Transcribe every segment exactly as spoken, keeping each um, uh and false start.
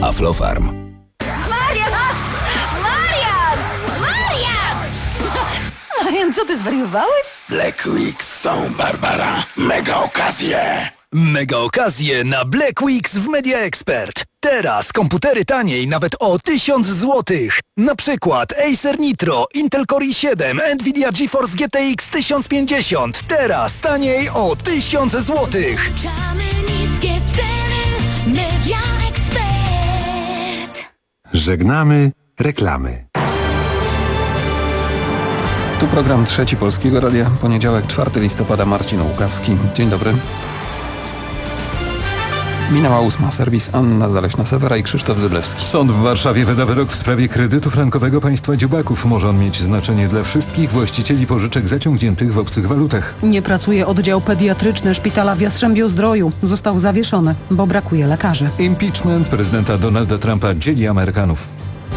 Aflofarm. Marian! Marian! Marian! Marian, co ty zwariowałeś? Black Weeks są, Barbara. Mega okazje! Mega okazje na Black Weeks w Media Expert. Teraz komputery taniej nawet o tysiąc złotych. Na przykład Acer Nitro, Intel Core i siedem, Nvidia GeForce G T X tysiąc pięćdziesiąt. Teraz taniej o tysiąc złotych. Niskie ceny, Media Expert. Żegnamy reklamy. Tu program Trzeci Polskiego Radia. Poniedziałek, czwartego listopada, Marcin Łukawski. Dzień dobry. Minęła ósma. Serwis Anna Zaleśna-Sewera i Krzysztof Zyblewski. Sąd w Warszawie wyda wyrok w sprawie kredytu frankowego państwa dziubaków. Może on mieć znaczenie dla wszystkich właścicieli pożyczek zaciągniętych w obcych walutach. Nie pracuje oddział pediatryczny szpitala w Jastrzębiu-Zdroju. Został zawieszony, bo brakuje lekarzy. Impeachment prezydenta Donalda Trumpa dzieli Amerykanów.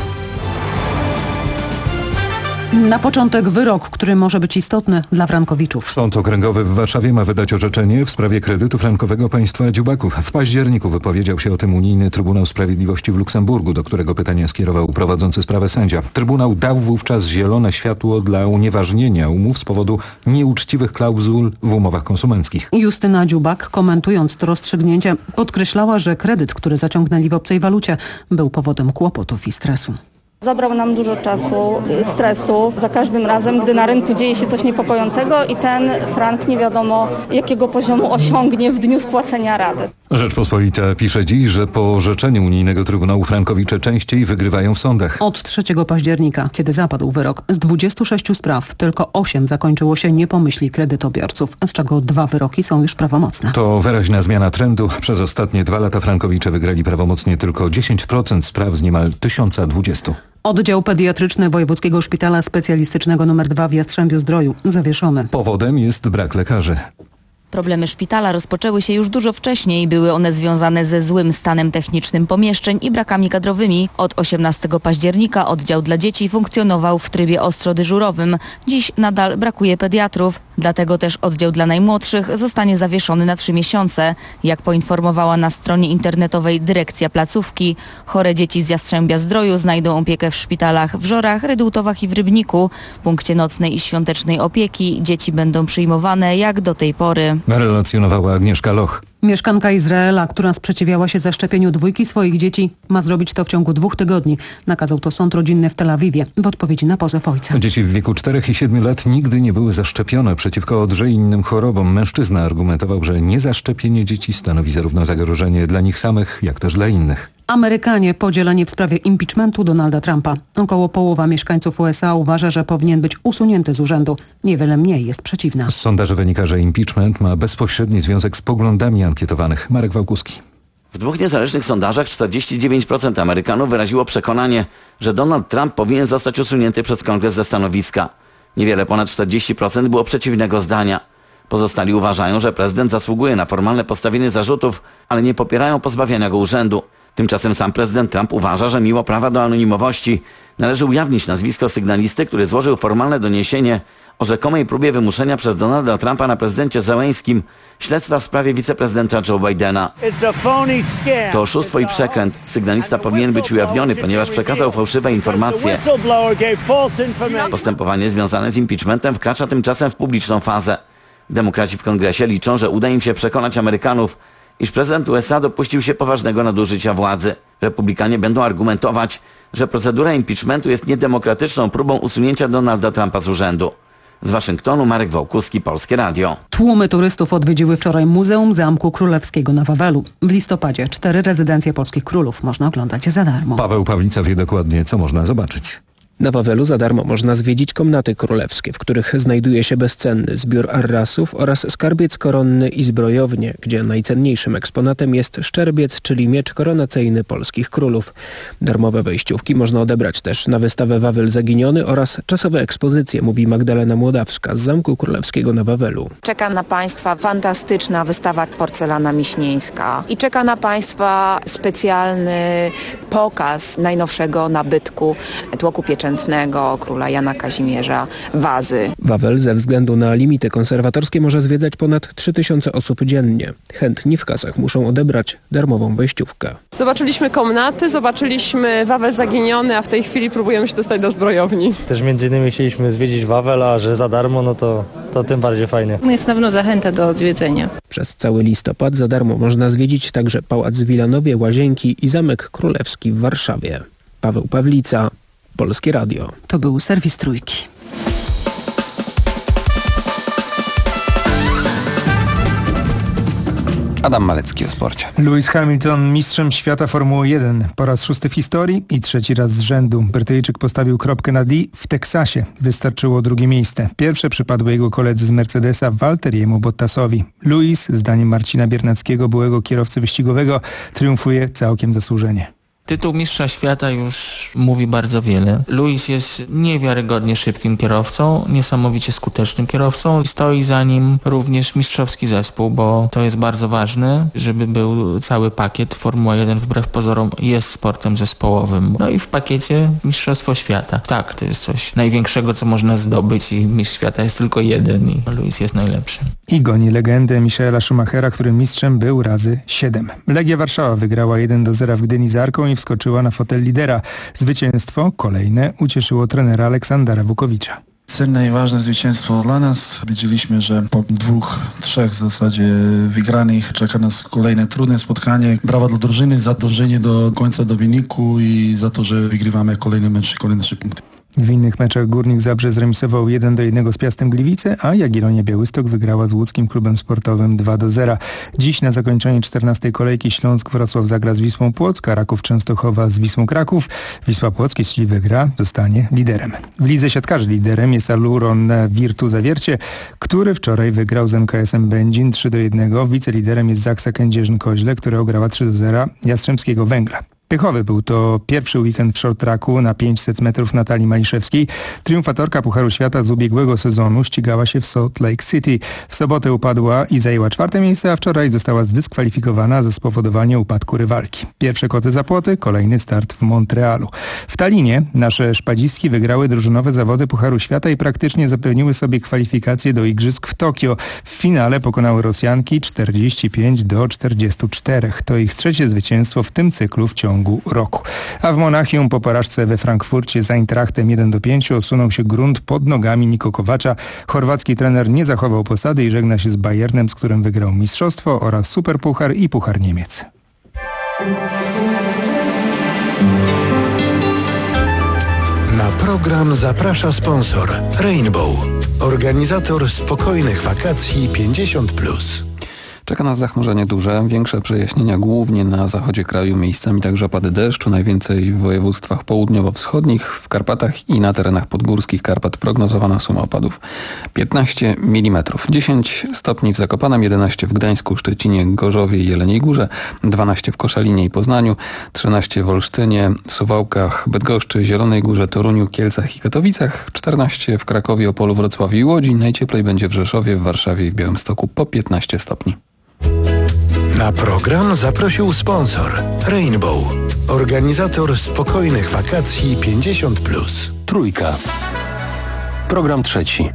Na początek wyrok, który może być istotny dla frankowiczów. Sąd Okręgowy w Warszawie ma wydać orzeczenie w sprawie kredytu frankowego państwa dziubaków. W październiku wypowiedział się o tym unijny Trybunał Sprawiedliwości w Luksemburgu, do którego pytania skierował prowadzący sprawę sędzia. Trybunał dał wówczas zielone światło dla unieważnienia umów z powodu nieuczciwych klauzul w umowach konsumenckich. Justyna Dziubak, komentując to rozstrzygnięcie, podkreślała, że kredyt, który zaciągnęli w obcej walucie, był powodem kłopotów i stresu. Zabrał nam dużo czasu, stresu za każdym razem, gdy na rynku dzieje się coś niepokojącego i ten frank nie wiadomo jakiego poziomu osiągnie w dniu spłacenia raty. Rzeczpospolita pisze dziś, że po orzeczeniu unijnego Trybunału frankowicze częściej wygrywają w sądach. Od trzeciego października, kiedy zapadł wyrok, z dwudziestu sześciu spraw tylko osiem zakończyło się nie po myśli kredytobiorców, z czego dwa wyroki są już prawomocne. To wyraźna zmiana trendu. Przez ostatnie dwa lata frankowicze wygrali prawomocnie tylko dziesięć procent spraw z niemal tysiąca dwudziestu. Oddział pediatryczny Wojewódzkiego Szpitala Specjalistycznego numer dwa w Jastrzębiu-Zdroju zawieszony. Powodem jest brak lekarzy. Problemy szpitala rozpoczęły się już dużo wcześniej. Były one związane ze złym stanem technicznym pomieszczeń i brakami kadrowymi. Od osiemnastego października oddział dla dzieci funkcjonował w trybie ostro dyżurowym. Dziś nadal brakuje pediatrów. Dlatego też oddział dla najmłodszych zostanie zawieszony na trzy miesiące. Jak poinformowała na stronie internetowej dyrekcja placówki, chore dzieci z Jastrzębia-Zdroju znajdą opiekę w szpitalach w Żorach, Redułtowach i w Rybniku. W punkcie nocnej i świątecznej opieki dzieci będą przyjmowane jak do tej pory. Relacjonowała Agnieszka Loch. Mieszkanka Izraela, która sprzeciwiała się zaszczepieniu dwójki swoich dzieci, ma zrobić to w ciągu dwóch tygodni. Nakazał to sąd rodzinny w Tel Awiwie w odpowiedzi na pozew ojca. Dzieci w wieku czterech i siedmiu lat nigdy nie były zaszczepione przeciwko odrze i innym chorobom. Mężczyzna argumentował, że niezaszczepienie dzieci stanowi zarówno zagrożenie dla nich samych, jak też dla innych. Amerykanie podzieleni w sprawie impeachmentu Donalda Trumpa. Około połowa mieszkańców U S A uważa, że powinien być usunięty z urzędu. Niewiele mniej jest przeciwna. Z sondaży wynika, że impeachment ma bezpośredni związek z poglądami ankietowanych. Marek Wałkuski. W dwóch niezależnych sondażach czterdzieści dziewięć procent Amerykanów wyraziło przekonanie, że Donald Trump powinien zostać usunięty przez Kongres ze stanowiska. Niewiele ponad czterdzieści procent było przeciwnego zdania. Pozostali uważają, że prezydent zasługuje na formalne postawienie zarzutów, ale nie popierają pozbawiania go urzędu. Tymczasem sam prezydent Trump uważa, że mimo prawa do anonimowości należy ujawnić nazwisko sygnalisty, który złożył formalne doniesienie o rzekomej próbie wymuszenia przez Donalda Trumpa na prezydencie Zełenskim śledztwa w sprawie wiceprezydenta Joe Bidena. To oszustwo i przekręt. Sygnalista powinien być ujawniony, ponieważ przekazał fałszywe informacje. Postępowanie związane z impeachmentem wkracza tymczasem w publiczną fazę. Demokraci w kongresie liczą, że uda im się przekonać Amerykanów, iż prezydent U S A dopuścił się poważnego nadużycia władzy. Republikanie będą argumentować, że procedura impeachmentu jest niedemokratyczną próbą usunięcia Donalda Trumpa z urzędu. Z Waszyngtonu Marek Wałkuski, Polskie Radio. Tłumy turystów odwiedziły wczoraj Muzeum Zamku Królewskiego na Wawelu. W listopadzie cztery rezydencje polskich królów można oglądać za darmo. Paweł Pawlica wie dokładnie, co można zobaczyć. Na Wawelu za darmo można zwiedzić komnaty królewskie, w których znajduje się bezcenny zbiór arrasów oraz skarbiec koronny i zbrojownie, gdzie najcenniejszym eksponatem jest szczerbiec, czyli miecz koronacyjny polskich królów. Darmowe wejściówki można odebrać też na wystawę Wawel Zaginiony oraz czasowe ekspozycje, mówi Magdalena Młodawska z Zamku Królewskiego na Wawelu. Czeka na Państwa fantastyczna wystawa porcelana miśnieńska i czeka na Państwa specjalny pokaz najnowszego nabytku tłoku pieczęci Pięćdziesięcioprzętnego króla Jana Kazimierza wazy. Wawel ze względu na limity konserwatorskie może zwiedzać ponad trzy tysiące osób dziennie. Chętni w kasach muszą odebrać darmową wejściówkę. Zobaczyliśmy komnaty, zobaczyliśmy Wawel zaginiony, a w tej chwili próbujemy się dostać do zbrojowni. Też między innymi chcieliśmy zwiedzić Wawel, a że za darmo, no to, to tym bardziej fajnie. Jest na pewno zachęta do odwiedzenia. Przez cały listopad za darmo można zwiedzić także Pałac w Wilanowie, Łazienki i Zamek Królewski w Warszawie. Paweł Pawlica, Polskie Radio. To był serwis Trójki. Adam Malecki o sporcie. Lewis Hamilton mistrzem świata Formuły jeden. Po raz szósty w historii i trzeci raz z rzędu. Brytyjczyk postawił kropkę na D w Teksasie. Wystarczyło drugie miejsce. Pierwsze przypadło jego koledze z Mercedesa Valtteriemu Bottasowi. Lewis, zdaniem Marcina Biernackiego, byłego kierowcy wyścigowego, triumfuje całkiem zasłużenie. Tytuł mistrza świata już mówi bardzo wiele. Lewis jest niewiarygodnie szybkim kierowcą, niesamowicie skutecznym kierowcą. Stoi za nim również mistrzowski zespół, bo to jest bardzo ważne, żeby był cały pakiet. Formuła jeden wbrew pozorom jest sportem zespołowym. No i w pakiecie mistrzostwo świata. Tak, to jest coś największego, co można zdobyć i mistrz świata jest tylko jeden i Lewis jest najlepszy. I goni legendę Michaela Schumachera, którym mistrzem był razy siedem. Legia Warszawa wygrała jeden do zera w Gdyni z Arką i wskoczyła na fotel lidera. Zwycięstwo, kolejne, ucieszyło trenera Aleksandra Wukowicza. Cenne i ważne zwycięstwo dla nas. Wiedzieliśmy, że po dwóch, trzech w zasadzie wygranych czeka nas kolejne trudne spotkanie. Brawa dla drużyny za dążenie do końca, do wyniku i za to, że wygrywamy kolejny mecz, kolejne trzy punkty. W innych meczach Górnik Zabrze zremisował jeden do jednego z Piastem Gliwice, a Jagiellonia Białystok wygrała z łódzkim klubem sportowym dwa do zera. Dziś na zakończenie czternastej kolejki Śląsk Wrocław zagra z Wisłą Płock, a Raków Częstochowa z Wisłą Kraków. Wisła Płock, jeśli wygra, zostanie liderem. W lidze siatkarzy liderem jest Aluron Virtu Zawiercie, który wczoraj wygrał z M K S-em Będzin trzy do jednego. Wiceliderem jest Zaksa Kędzierzyn-Koźle, która ograła trzy do zera Jastrzębskiego Węgla. Piechowy był to pierwszy weekend w short tracku na pięćset metrów Natalii Maliszewskiej. Triumfatorka Pucharu Świata z ubiegłego sezonu ścigała się w Salt Lake City. W sobotę upadła i zajęła czwarte miejsce, a wczoraj została zdyskwalifikowana ze spowodowania upadku rywalki. Pierwsze koty za płoty, kolejny start w Montrealu. W Tallinie nasze szpadzistki wygrały drużynowe zawody Pucharu Świata i praktycznie zapewniły sobie kwalifikacje do Igrzysk w Tokio. W finale pokonały Rosjanki czterdzieści pięć do czterdziestu czterech. To ich trzecie zwycięstwo w tym cyklu w ciągu roku. A w Monachium po porażce we Frankfurcie z Eintrachtem jeden do pięciu osunął się grunt pod nogami Niko Kowacza. Chorwacki trener nie zachował posady i żegna się z Bayernem, z którym wygrał mistrzostwo oraz Superpuchar i Puchar Niemiec. Na program zaprasza sponsor Rainbow, organizator spokojnych wakacji pięćdziesiąt plus. Czeka nas zachmurzenie duże, większe przejaśnienia głównie na zachodzie kraju, miejscami także opady deszczu, najwięcej w województwach południowo-wschodnich, w Karpatach i na terenach podgórskich Karpat prognozowana suma opadów piętnaście milimetrów. dziesięć stopni w Zakopanem, jedenaście w Gdańsku, Szczecinie, Gorzowie i Jeleniej Górze, dwanaście w Koszalinie i Poznaniu, trzynaście w Olsztynie, Suwałkach, Bydgoszczy, Zielonej Górze, Toruniu, Kielcach i Katowicach, czternaście w Krakowie, Opolu, Wrocławiu i Łodzi, najcieplej będzie w Rzeszowie, w Warszawie i w Białymstoku po piętnaście stopni. Na program zaprosił sponsor Rainbow, organizator spokojnych wakacji pięćdziesiąt plus. Trójka. Program trzeci.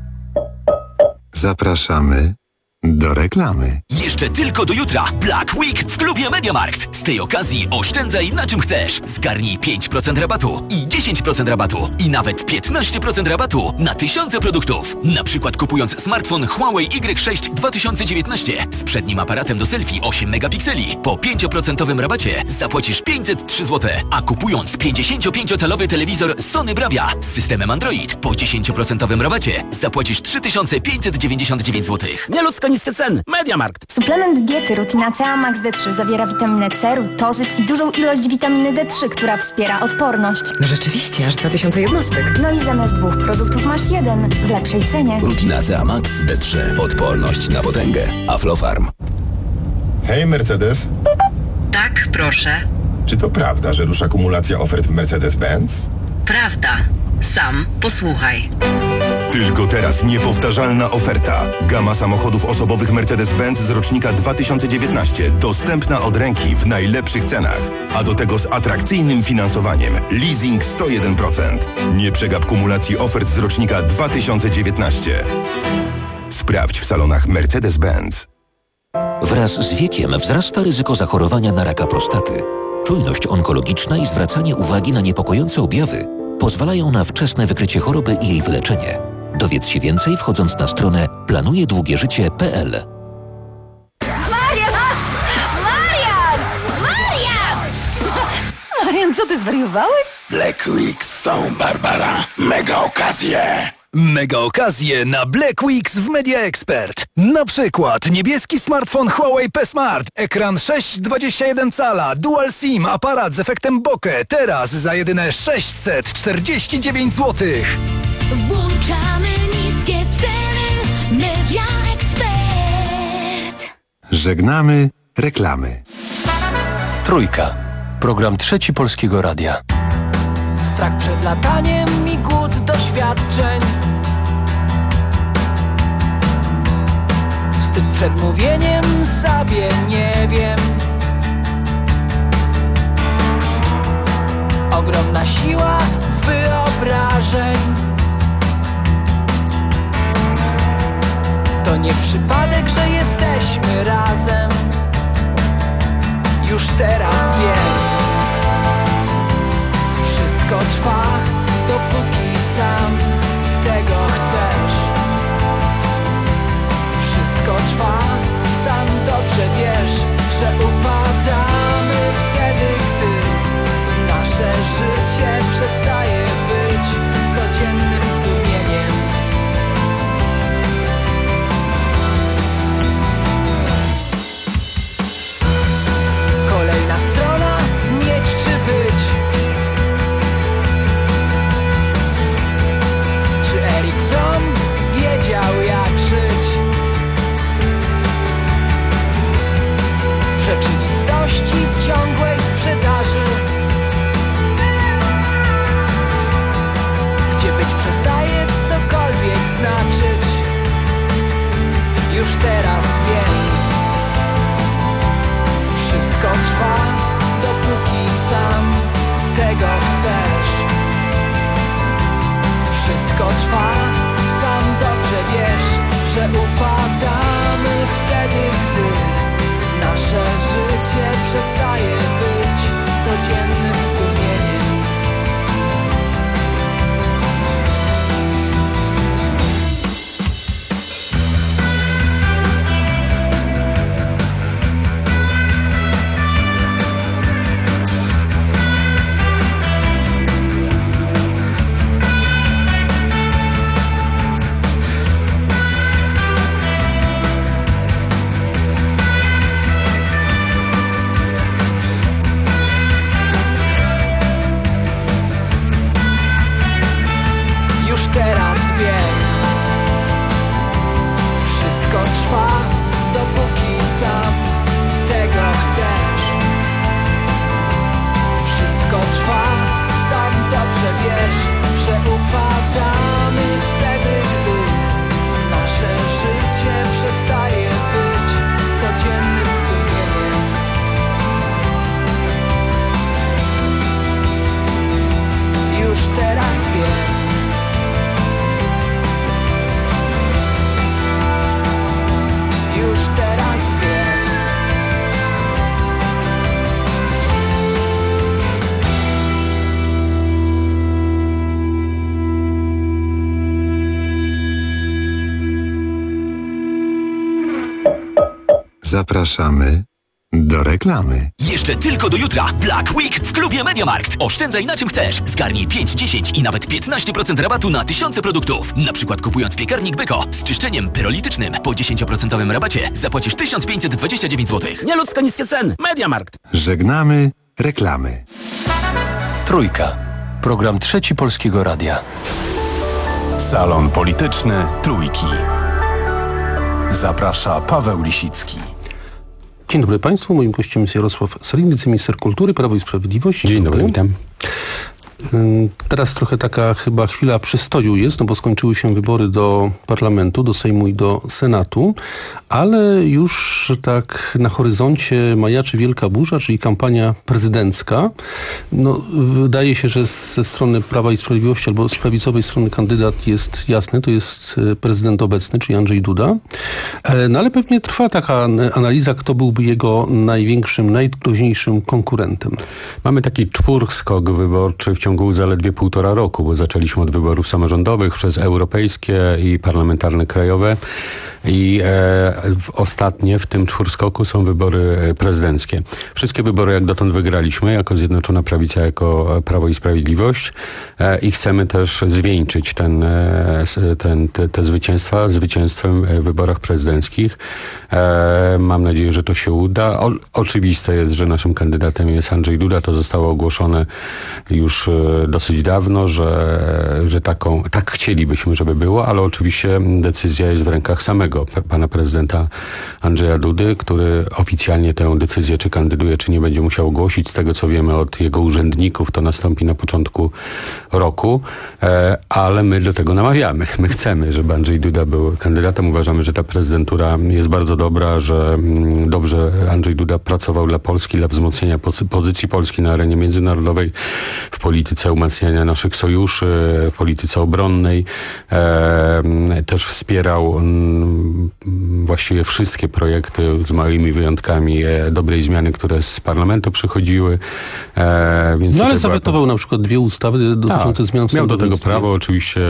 Zapraszamy do reklamy. Jeszcze tylko do jutra Black Week w klubie MediaMarkt. Z tej okazji oszczędzaj na czym chcesz. Zgarnij pięć procent rabatu i dziesięć procent rabatu i nawet piętnaście procent rabatu na tysiące produktów. Na przykład kupując smartfon Huawei Y sześć dwa tysiące dziewiętnaście z przednim aparatem do selfie osiem megapikseli po pięć procent rabacie zapłacisz pięćset trzy złote, a kupując pięćdziesięciopięciocalowy telewizor Sony Bravia z systemem Android po dziesięć procent rabacie zapłacisz trzy tysiące pięćset dziewięćdziesiąt dziewięć złotych. Nieludzko niskie ceny. MediaMarkt. Suplement diety Rutina C A Max D trzy zawiera witaminę C, rutozyt i dużą ilość witaminy D trzy, która wspiera odporność. No rzeczywiście, aż dwa tysiące jednostek. No i zamiast dwóch produktów masz jeden w lepszej cenie. Rutina C A Max D trzy. Odporność na potęgę. Aflofarm. Hej, Mercedes. Tak, proszę. Czy to prawda, że rusza kumulacja ofert w Mercedes-Benz? Prawda. Sam posłuchaj. Tylko teraz niepowtarzalna oferta. Gama samochodów osobowych Mercedes-Benz z rocznika dwa tysiące dziewiętnaście. Dostępna od ręki w najlepszych cenach. A do tego z atrakcyjnym finansowaniem. Leasing sto jeden procent. Nie przegap kumulacji ofert z rocznika dwa tysiące dziewiętnaście. Sprawdź w salonach Mercedes-Benz. Wraz z wiekiem wzrasta ryzyko zachorowania na raka prostaty. Czujność onkologiczna i zwracanie uwagi na niepokojące objawy pozwalają na wczesne wykrycie choroby i jej wyleczenie. Dowiedz się więcej wchodząc na stronę planujedługieżycie kropka p l. Marian! Marian! Marian! Marian, co ty zwariowałeś? Black Weeks są, Barbara. Mega okazje! Mega okazje na Black Weeks w Media Expert. Na przykład niebieski smartfon Huawei P Smart, ekran sześć przecinek dwadzieścia jeden cala, dual SIM, aparat z efektem bokeh. Teraz za jedyne sześćset czterdzieści dziewięć złotych. Włączamy niskie ceny. Media Expert. Żegnamy reklamy. Trójka. Program Trzeci Polskiego Radia. Strach przed lataniem i głód doświadczeń. Wstyd przed mówieniem sobie nie wiem. Ogromna siła wyobrażeń. To nie przypadek, że jesteśmy razem. Już teraz wiem. Wszystko trwa, dopóki sam tego chcesz. Wszystko trwa, sam dobrze wiesz, że upadamy wtedy, gdy nasze życie przestaje być codziennym zdumieniem. Kolejna strona, mieć czy być. Czy Erik Fromm wiedział jak żyć? W rzeczywistości ciągłej sprzedaży, gdzie być przestaje cokolwiek znaczyć. Już teraz wiem. Wszystko trwa, dopóki sam tego chcesz. Wszystko trwa, sam dobrze wiesz, że upadamy wtedy, gdy nasze życie przestaje być codziennym zdumieniem. Zapraszamy do reklamy. Jeszcze tylko do jutra Black Week w klubie MediaMarkt. Oszczędzaj na czym chcesz. Zgarnij pięć, dziesięć i nawet piętnaście procent rabatu na tysiące produktów. Na przykład kupując piekarnik Beko z czyszczeniem pyrolitycznym po dziesięć procent rabacie zapłacisz tysiąc pięćset dwadzieścia dziewięć złotych. Nieludzko niskie ceny. MediaMarkt. Żegnamy reklamy. Trójka. Program Trzeci Polskiego Radia. Salon Polityczny Trójki. Zaprasza Paweł Lisicki. Dzień dobry Państwu. Moim gościem jest Jarosław Sellin, wiceminister kultury, Prawo i Sprawiedliwość. Dzień dobry, witam. Teraz trochę taka chyba chwila przystoju jest, no bo skończyły się wybory do parlamentu, do Sejmu i do Senatu, ale już tak na horyzoncie majaczy wielka burza, czyli kampania prezydencka. No, wydaje się, że ze strony Prawa i Sprawiedliwości albo z prawicowej strony kandydat jest jasny, to jest prezydent obecny, czyli Andrzej Duda. No ale pewnie trwa taka analiza, kto byłby jego największym, najgroźniejszym konkurentem. Mamy taki czwórskok wyborczy w ciągu zaledwie półtora roku, bo zaczęliśmy od wyborów samorządowych przez europejskie i parlamentarne krajowe. I e, w ostatnie w tym czwórskoku są wybory prezydenckie. Wszystkie wybory jak dotąd wygraliśmy, jako Zjednoczona Prawica, jako Prawo i Sprawiedliwość e, i chcemy też zwieńczyć ten, e, ten, te, te zwycięstwa zwycięstwem w wyborach prezydenckich. E, mam nadzieję, że to się uda. O, oczywiste jest, że naszym kandydatem jest Andrzej Duda. To zostało ogłoszone już e, dosyć dawno, że, że taką, tak chcielibyśmy, żeby było, ale oczywiście decyzja jest w rękach samego pana prezydenta Andrzeja Dudy, który oficjalnie tę decyzję, czy kandyduje, czy nie, będzie musiał ogłosić. Z tego, co wiemy od jego urzędników, to nastąpi na początku roku, e, ale my do tego namawiamy. My chcemy, żeby Andrzej Duda był kandydatem. Uważamy, że ta prezydentura jest bardzo dobra, że mm, dobrze Andrzej Duda pracował dla Polski, dla wzmocnienia pozy- pozycji Polski na arenie międzynarodowej, w polityce umacniania naszych sojuszy, w polityce obronnej. E, też wspierał mm, właściwie wszystkie projekty, z małymi wyjątkami, e, dobrej zmiany, które z parlamentu przychodziły. E, więc no ale zawetował to... na przykład dwie ustawy dotyczące tak, zmian w miał do tego prawo. Oczywiście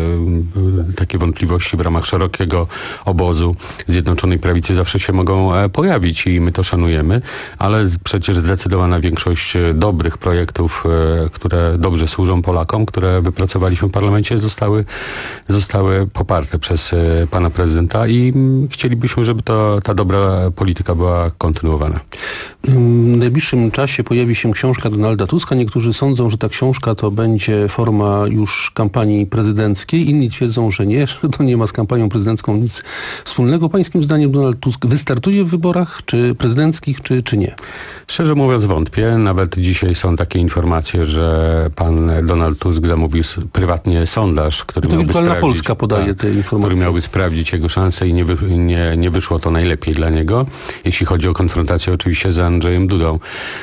e, takie wątpliwości w ramach szerokiego obozu Zjednoczonej Prawicy zawsze się mogą e, pojawić i my to szanujemy, ale z, przecież zdecydowana większość dobrych projektów, e, które dobrze służą Polakom, które wypracowaliśmy w parlamencie, zostały, zostały poparte przez e, pana prezydenta i chcielibyśmy, żeby to, ta dobra polityka była kontynuowana. W najbliższym czasie pojawi się książka Donalda Tuska. Niektórzy sądzą, że ta książka to będzie forma już kampanii prezydenckiej. Inni twierdzą, że nie, że to nie ma z kampanią prezydencką nic wspólnego. Pańskim zdaniem Donald Tusk wystartuje w wyborach, czy prezydenckich, czy, czy nie? Szczerze mówiąc wątpię. Nawet dzisiaj są takie informacje, że pan Donald Tusk zamówił prywatnie sondaż, który to miałby sprawdzić, Polska podaje te informacje. który miałby sprawdzić jego szanse i nie, wy, nie, nie wyszło to najlepiej dla niego, jeśli chodzi o konfrontację oczywiście z Andrzejem Dudą.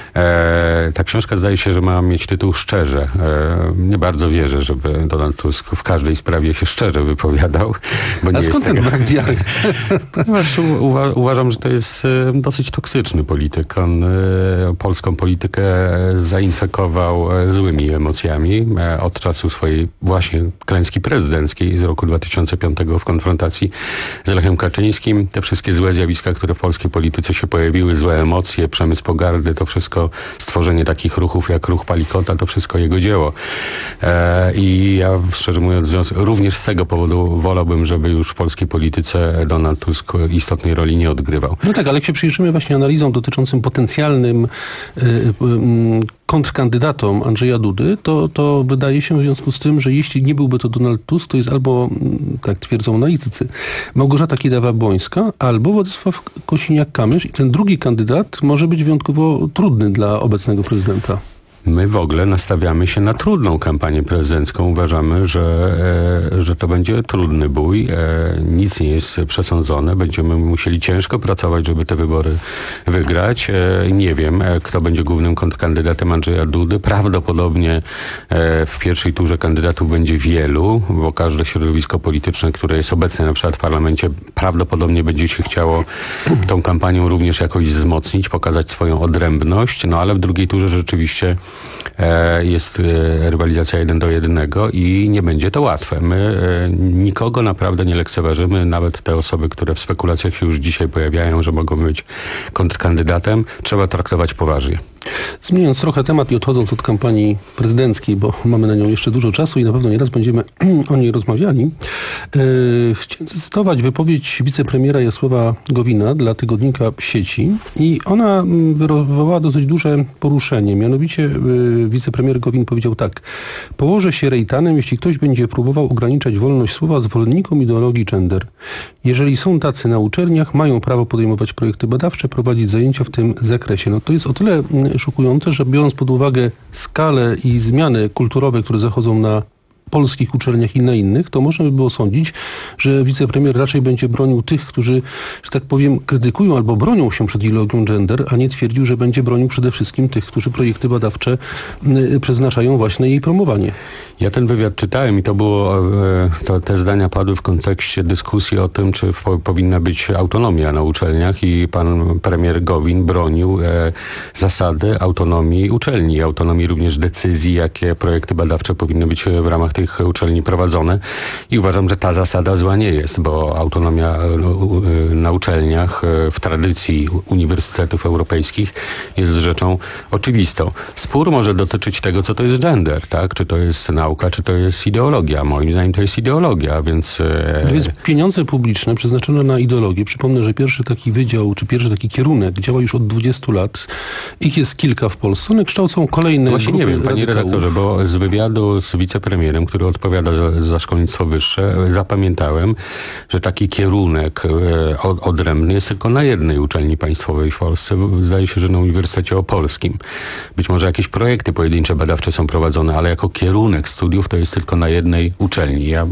E, ta książka zdaje się, że ma mieć tytuł Szczerze. E, nie bardzo wierzę, żeby Donald Tusk w każdej sprawie się szczerze wypowiadał. Bo nie A skąd ten brak wiary? Ponieważ uwa- uważam, że to jest e, dosyć toksyczny polityk. On e, polską politykę zainfekował e, złymi emocjami e, od czasu swojej właśnie klęski prezydenckiej z roku dwa tysiące piątego w konfrontacji z Lechem Kaczyńskim. Te wszystkie złe zjawiska, które w polskiej polityce się pojawiły, złe emocje, przemysł pogardy, to wszystko, stworzenie takich ruchów jak ruch Palikota, to wszystko jego dzieło. E, I ja szczerze mówiąc, również z tego powodu wolałbym, żeby już w polskiej polityce Donald Tusk istotnej roli nie odgrywał. No tak, ale jak się przyjrzymy właśnie analizom dotyczącym potencjalnym y, y, y, kontrkandydatom Andrzeja Dudy, to, to wydaje się w związku z tym, że jeśli nie byłby to Donald Tusk, to jest albo, tak twierdzą analitycy, Małgorzata Kidawa-Błońska, albo Władysław Kosiniak-Kamysz i ten drugi kandydat może być wyjątkowo trudny dla obecnego prezydenta. My w ogóle nastawiamy się na trudną kampanię prezydencką. Uważamy, że, e, że to będzie trudny bój. E, nic nie jest przesądzone. Będziemy musieli ciężko pracować, żeby te wybory wygrać. E, nie wiem, e, kto będzie głównym kontrkandydatem Andrzeja Dudy. Prawdopodobnie e, w pierwszej turze kandydatów będzie wielu, bo każde środowisko polityczne, które jest obecne na przykład w parlamencie, prawdopodobnie będzie się chciało tą kampanią również jakoś wzmocnić, pokazać swoją odrębność. No ale w drugiej turze rzeczywiście jest rywalizacja jeden do jednego i nie będzie to łatwe. My nikogo naprawdę nie lekceważymy, nawet te osoby, które w spekulacjach się już dzisiaj pojawiają, że mogą być kontrkandydatem, trzeba traktować poważnie. Zmieniając trochę temat i odchodząc od kampanii prezydenckiej, bo mamy na nią jeszcze dużo czasu i na pewno nieraz będziemy o niej rozmawiali, yy, chciałem zacytować wypowiedź wicepremiera Jarosława Gowina dla tygodnika Sieci i ona wywołała dosyć duże poruszenie. Mianowicie yy, wicepremier Gowin powiedział tak: położę się rejtanem, jeśli ktoś będzie próbował ograniczać wolność słowa zwolennikom ideologii gender. Jeżeli są tacy na uczelniach, mają prawo podejmować projekty badawcze, prowadzić zajęcia w tym zakresie. No to jest o tyle szokujące, że biorąc pod uwagę skalę i zmiany kulturowe, które zachodzą na polskich uczelniach i na innych, to można by było sądzić, że wicepremier raczej będzie bronił tych, którzy, że tak powiem, krytykują albo bronią się przed ideologią gender, a nie twierdził, że będzie bronił przede wszystkim tych, którzy projekty badawcze y, przeznaczają właśnie na jej promowanie. Ja ten wywiad czytałem i to było, to, te zdania padły w kontekście dyskusji o tym, czy w, powinna być autonomia na uczelniach i pan premier Gowin bronił e, zasady autonomii uczelni, autonomii również decyzji, jakie projekty badawcze powinny być w ramach tych uczelni prowadzone i uważam, że ta zasada zła nie jest, bo autonomia na uczelniach w tradycji uniwersytetów europejskich jest rzeczą oczywistą. Spór może dotyczyć tego, co to jest gender, tak? Czy to jest nauka, czy to jest ideologia. Moim zdaniem to jest ideologia, więc... No więc pieniądze publiczne przeznaczone na ideologię. Przypomnę, że pierwszy taki wydział, czy pierwszy taki kierunek działa już od dwudziestu lat. Ich jest kilka w Polsce. One kształcą kolejne Właśnie grupy nie wiem, panie radykałów. redaktorze, bo z wywiadu z wicepremierem, który odpowiada za, za szkolnictwo wyższe, zapamiętałem, że taki kierunek e, od, odrębny jest tylko na jednej uczelni państwowej w Polsce. Zdaje się, że na Uniwersytecie Opolskim. Być może jakieś projekty pojedyncze badawcze są prowadzone, ale jako kierunek studiów to jest tylko na jednej uczelni. Ja,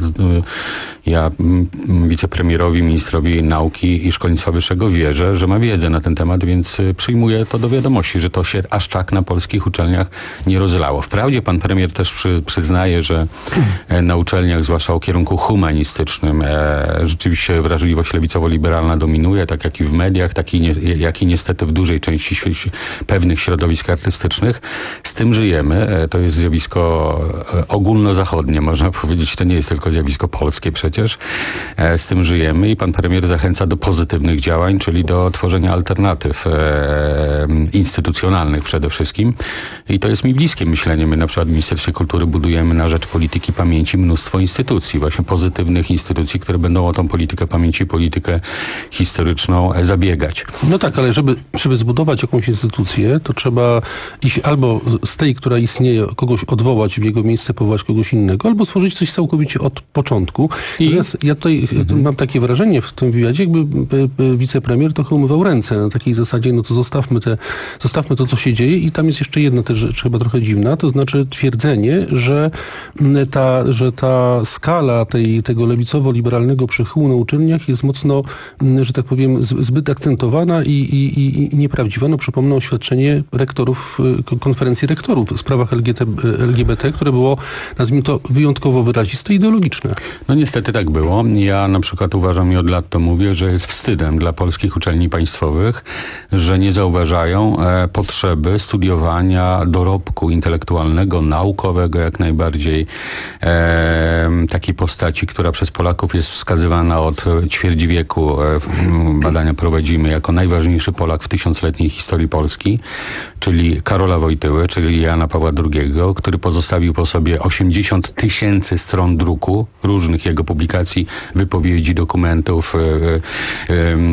ja wicepremierowi, ministrowi nauki i szkolnictwa wyższego wierzę, że ma wiedzę na ten temat, więc przyjmuję to do wiadomości, że to się aż tak na polskich uczelniach nie rozlało. Wprawdzie pan premier też przy, przyznaje, że na uczelniach, zwłaszcza o kierunku humanistycznym, e, rzeczywiście wrażliwość lewicowo-liberalna dominuje, tak jak i w mediach, tak i nie, jak i niestety w dużej części świ- pewnych środowisk artystycznych. Z tym żyjemy. E, to jest zjawisko e, ogólnozachodnie, można powiedzieć. To nie jest tylko zjawisko polskie przecież. E, z tym żyjemy i pan premier zachęca do pozytywnych działań, czyli do tworzenia alternatyw e, instytucjonalnych przede wszystkim. I to jest mi bliskie myślenie. My na przykład w Ministerstwie Kultury budujemy na rzecz polityki pamięci mnóstwo instytucji, właśnie pozytywnych instytucji, które będą o tą politykę pamięci, politykę historyczną zabiegać. No tak, ale żeby, żeby zbudować jakąś instytucję, to trzeba iść albo z tej, która istnieje, kogoś odwołać, w jego miejsce powołać kogoś innego, albo stworzyć coś całkowicie od początku. I Natomiast ja tutaj mhm. mam takie wrażenie w tym wywiadzie, jakby wicepremier trochę umywał ręce na takiej zasadzie, no to zostawmy, te, zostawmy to, co się dzieje i tam jest jeszcze jedna też rzecz chyba trochę dziwna, to znaczy twierdzenie, że ta, że ta skala tej, tego lewicowo-liberalnego przechyłu na uczelniach jest mocno, że tak powiem, zbyt akcentowana i, i, i, i nieprawdziwa. No przypomnę oświadczenie rektorów, konferencji rektorów w sprawach L G B T, które było, nazwijmy to, wyjątkowo wyraziste i ideologiczne. No niestety tak było. Ja na przykład uważam i od lat to mówię, że jest wstydem dla polskich uczelni państwowych, że nie zauważają e, potrzeby studiowania dorobku intelektualnego, naukowego jak najbardziej, e, takiej postaci, która przez Polaków jest wskazywana od ćwierć wieku. E, badania prowadzimy jako najważniejszy Polak w tysiącletniej historii Polski, czyli Karola Wojtyły, czyli Jana Pawła drugiego, który pozostawił po sobie osiemdziesiąt tysięcy stron druku, różnych jego publikacji, wypowiedzi, dokumentów, e,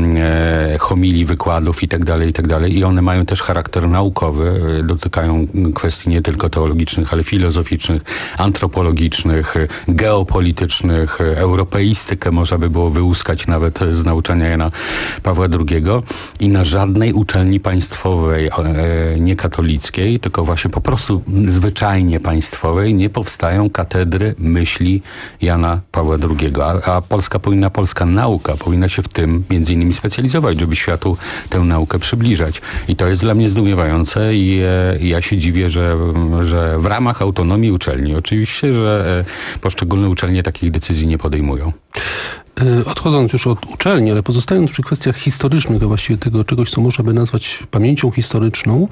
e, homilii, wykładów itd., itd. I one mają też charakter naukowy, dotykają kwestii nie tylko teologicznych, ale filozoficznych, antropologicznych, geopolitycznych, europeistykę można by było wyłuskać nawet z nauczania Jana Pawła drugiego i na żadnej uczelni państwowej, e, nie katolickiej, tylko właśnie po prostu zwyczajnie państwowej nie powstają katedry myśli Jana Pawła drugiego. A, a polska powinna, polska nauka powinna się w tym między innymi specjalizować, żeby światu tę naukę przybliżać. I to jest dla mnie zdumiewające i e, ja się dziwię, że, że w ramach autonomii uczelni, oczywiście, że e, poszczególne uczelnie takich decyzji nie podejmują. Odchodząc już od uczelni, ale pozostając przy kwestiach historycznych, a właściwie tego czegoś, co można by nazwać pamięcią historyczną,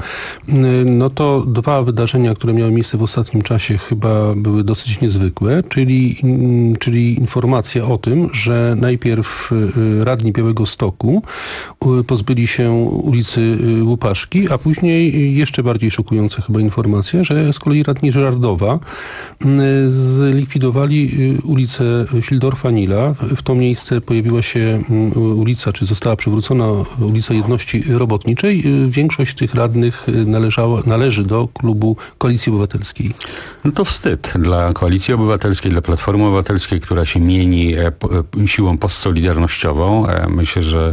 no to dwa wydarzenia, które miały miejsce w ostatnim czasie, chyba były dosyć niezwykłe, czyli, czyli informacja o tym, że najpierw radni Białegostoku pozbyli się ulicy Łupaszki, a później jeszcze bardziej szokująca chyba informacja, że z kolei radni Żyrardowa zlikwidowali ulicę Fildorfa Nila w tą miejsce pojawiła się ulica, czy została przywrócona ulica Jedności Robotniczej. Większość tych radnych należała, należy do klubu Koalicji Obywatelskiej. No to wstyd dla Koalicji Obywatelskiej, dla Platformy Obywatelskiej, która się mieni siłą postsolidarnościową. Myślę, że,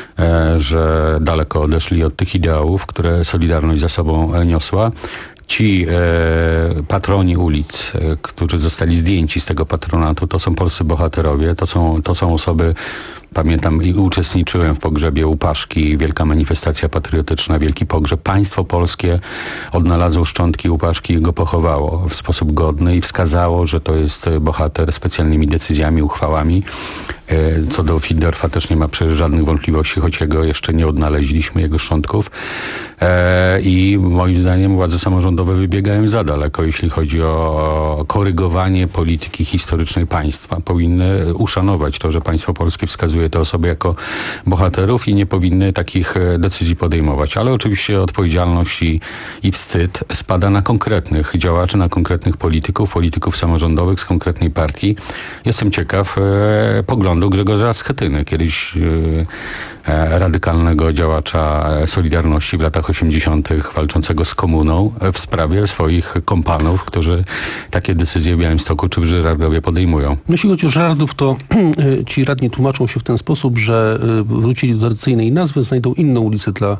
że daleko odeszli od tych ideałów, które Solidarność za sobą niosła. Ci e, patroni ulic, e, którzy zostali zdjęci z tego patronatu, to są polscy bohaterowie, to są, to są osoby, pamiętam i uczestniczyłem w pogrzebie Łupaszki, wielka manifestacja patriotyczna, wielki pogrzeb. Państwo polskie odnalazło szczątki Łupaszki i go pochowało w sposób godny i wskazało, że to jest bohater specjalnymi decyzjami, uchwałami. E, co do Fildorfa też nie ma przecież żadnych wątpliwości, choć jego jeszcze nie odnaleźliśmy, jego szczątków. E, I moim zdaniem władze samorządowe wybiegają za daleko, jeśli chodzi o korygowanie polityki historycznej państwa. Powinny uszanować to, że państwo polskie wskazuje te osoby jako bohaterów i nie powinny takich decyzji podejmować. Ale oczywiście odpowiedzialność i, i wstyd spada na konkretnych działaczy, na konkretnych polityków, polityków samorządowych z konkretnej partii. Jestem ciekaw e, poglądu Grzegorza Schetyny, kiedyś e, radykalnego działacza Solidarności w latach osiemdziesiątych walczącego z komuną w sprawie swoich kompanów, którzy takie decyzje w Białymstoku czy w Żyrardowie podejmują. Jeśli chodzi o Żyrardów, to ci radni tłumaczą się w ten sposób, że wrócili do tradycyjnej nazwy, znajdą inną ulicę dla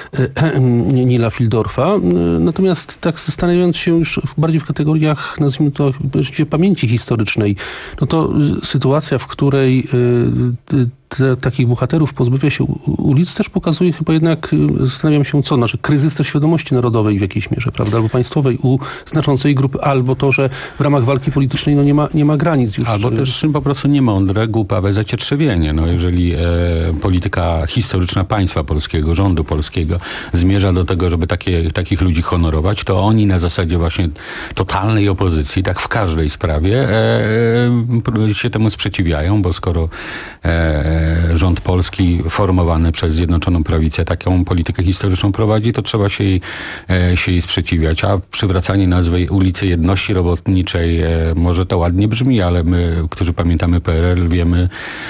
Nila Fildorfa. Natomiast tak zastanawiając się już bardziej w kategoriach, nazwijmy to, pamięci historycznej, no to sytuacja, w której Te, takich bohaterów pozbawia się ulic, też pokazuje chyba jednak, zastanawiam się co, znaczy kryzys też świadomości narodowej w jakiejś mierze, prawda, albo państwowej u znaczącej grupy, albo to, że w ramach walki politycznej no nie ma, nie ma granic już. Albo też po prostu niemądre, głupawe zacietrzewienie. No jeżeli e, polityka historyczna państwa polskiego, rządu polskiego zmierza do tego, żeby takie, takich ludzi honorować, to oni na zasadzie właśnie totalnej opozycji, tak w każdej sprawie e, się temu sprzeciwiają, bo skoro e, rząd polski formowany przez Zjednoczoną Prawicę taką politykę historyczną prowadzi, to trzeba się jej, się jej sprzeciwiać. A przywracanie nazwy ulicy Jedności Robotniczej, może to ładnie brzmi, ale my, którzy pamiętamy P R L, wiemy,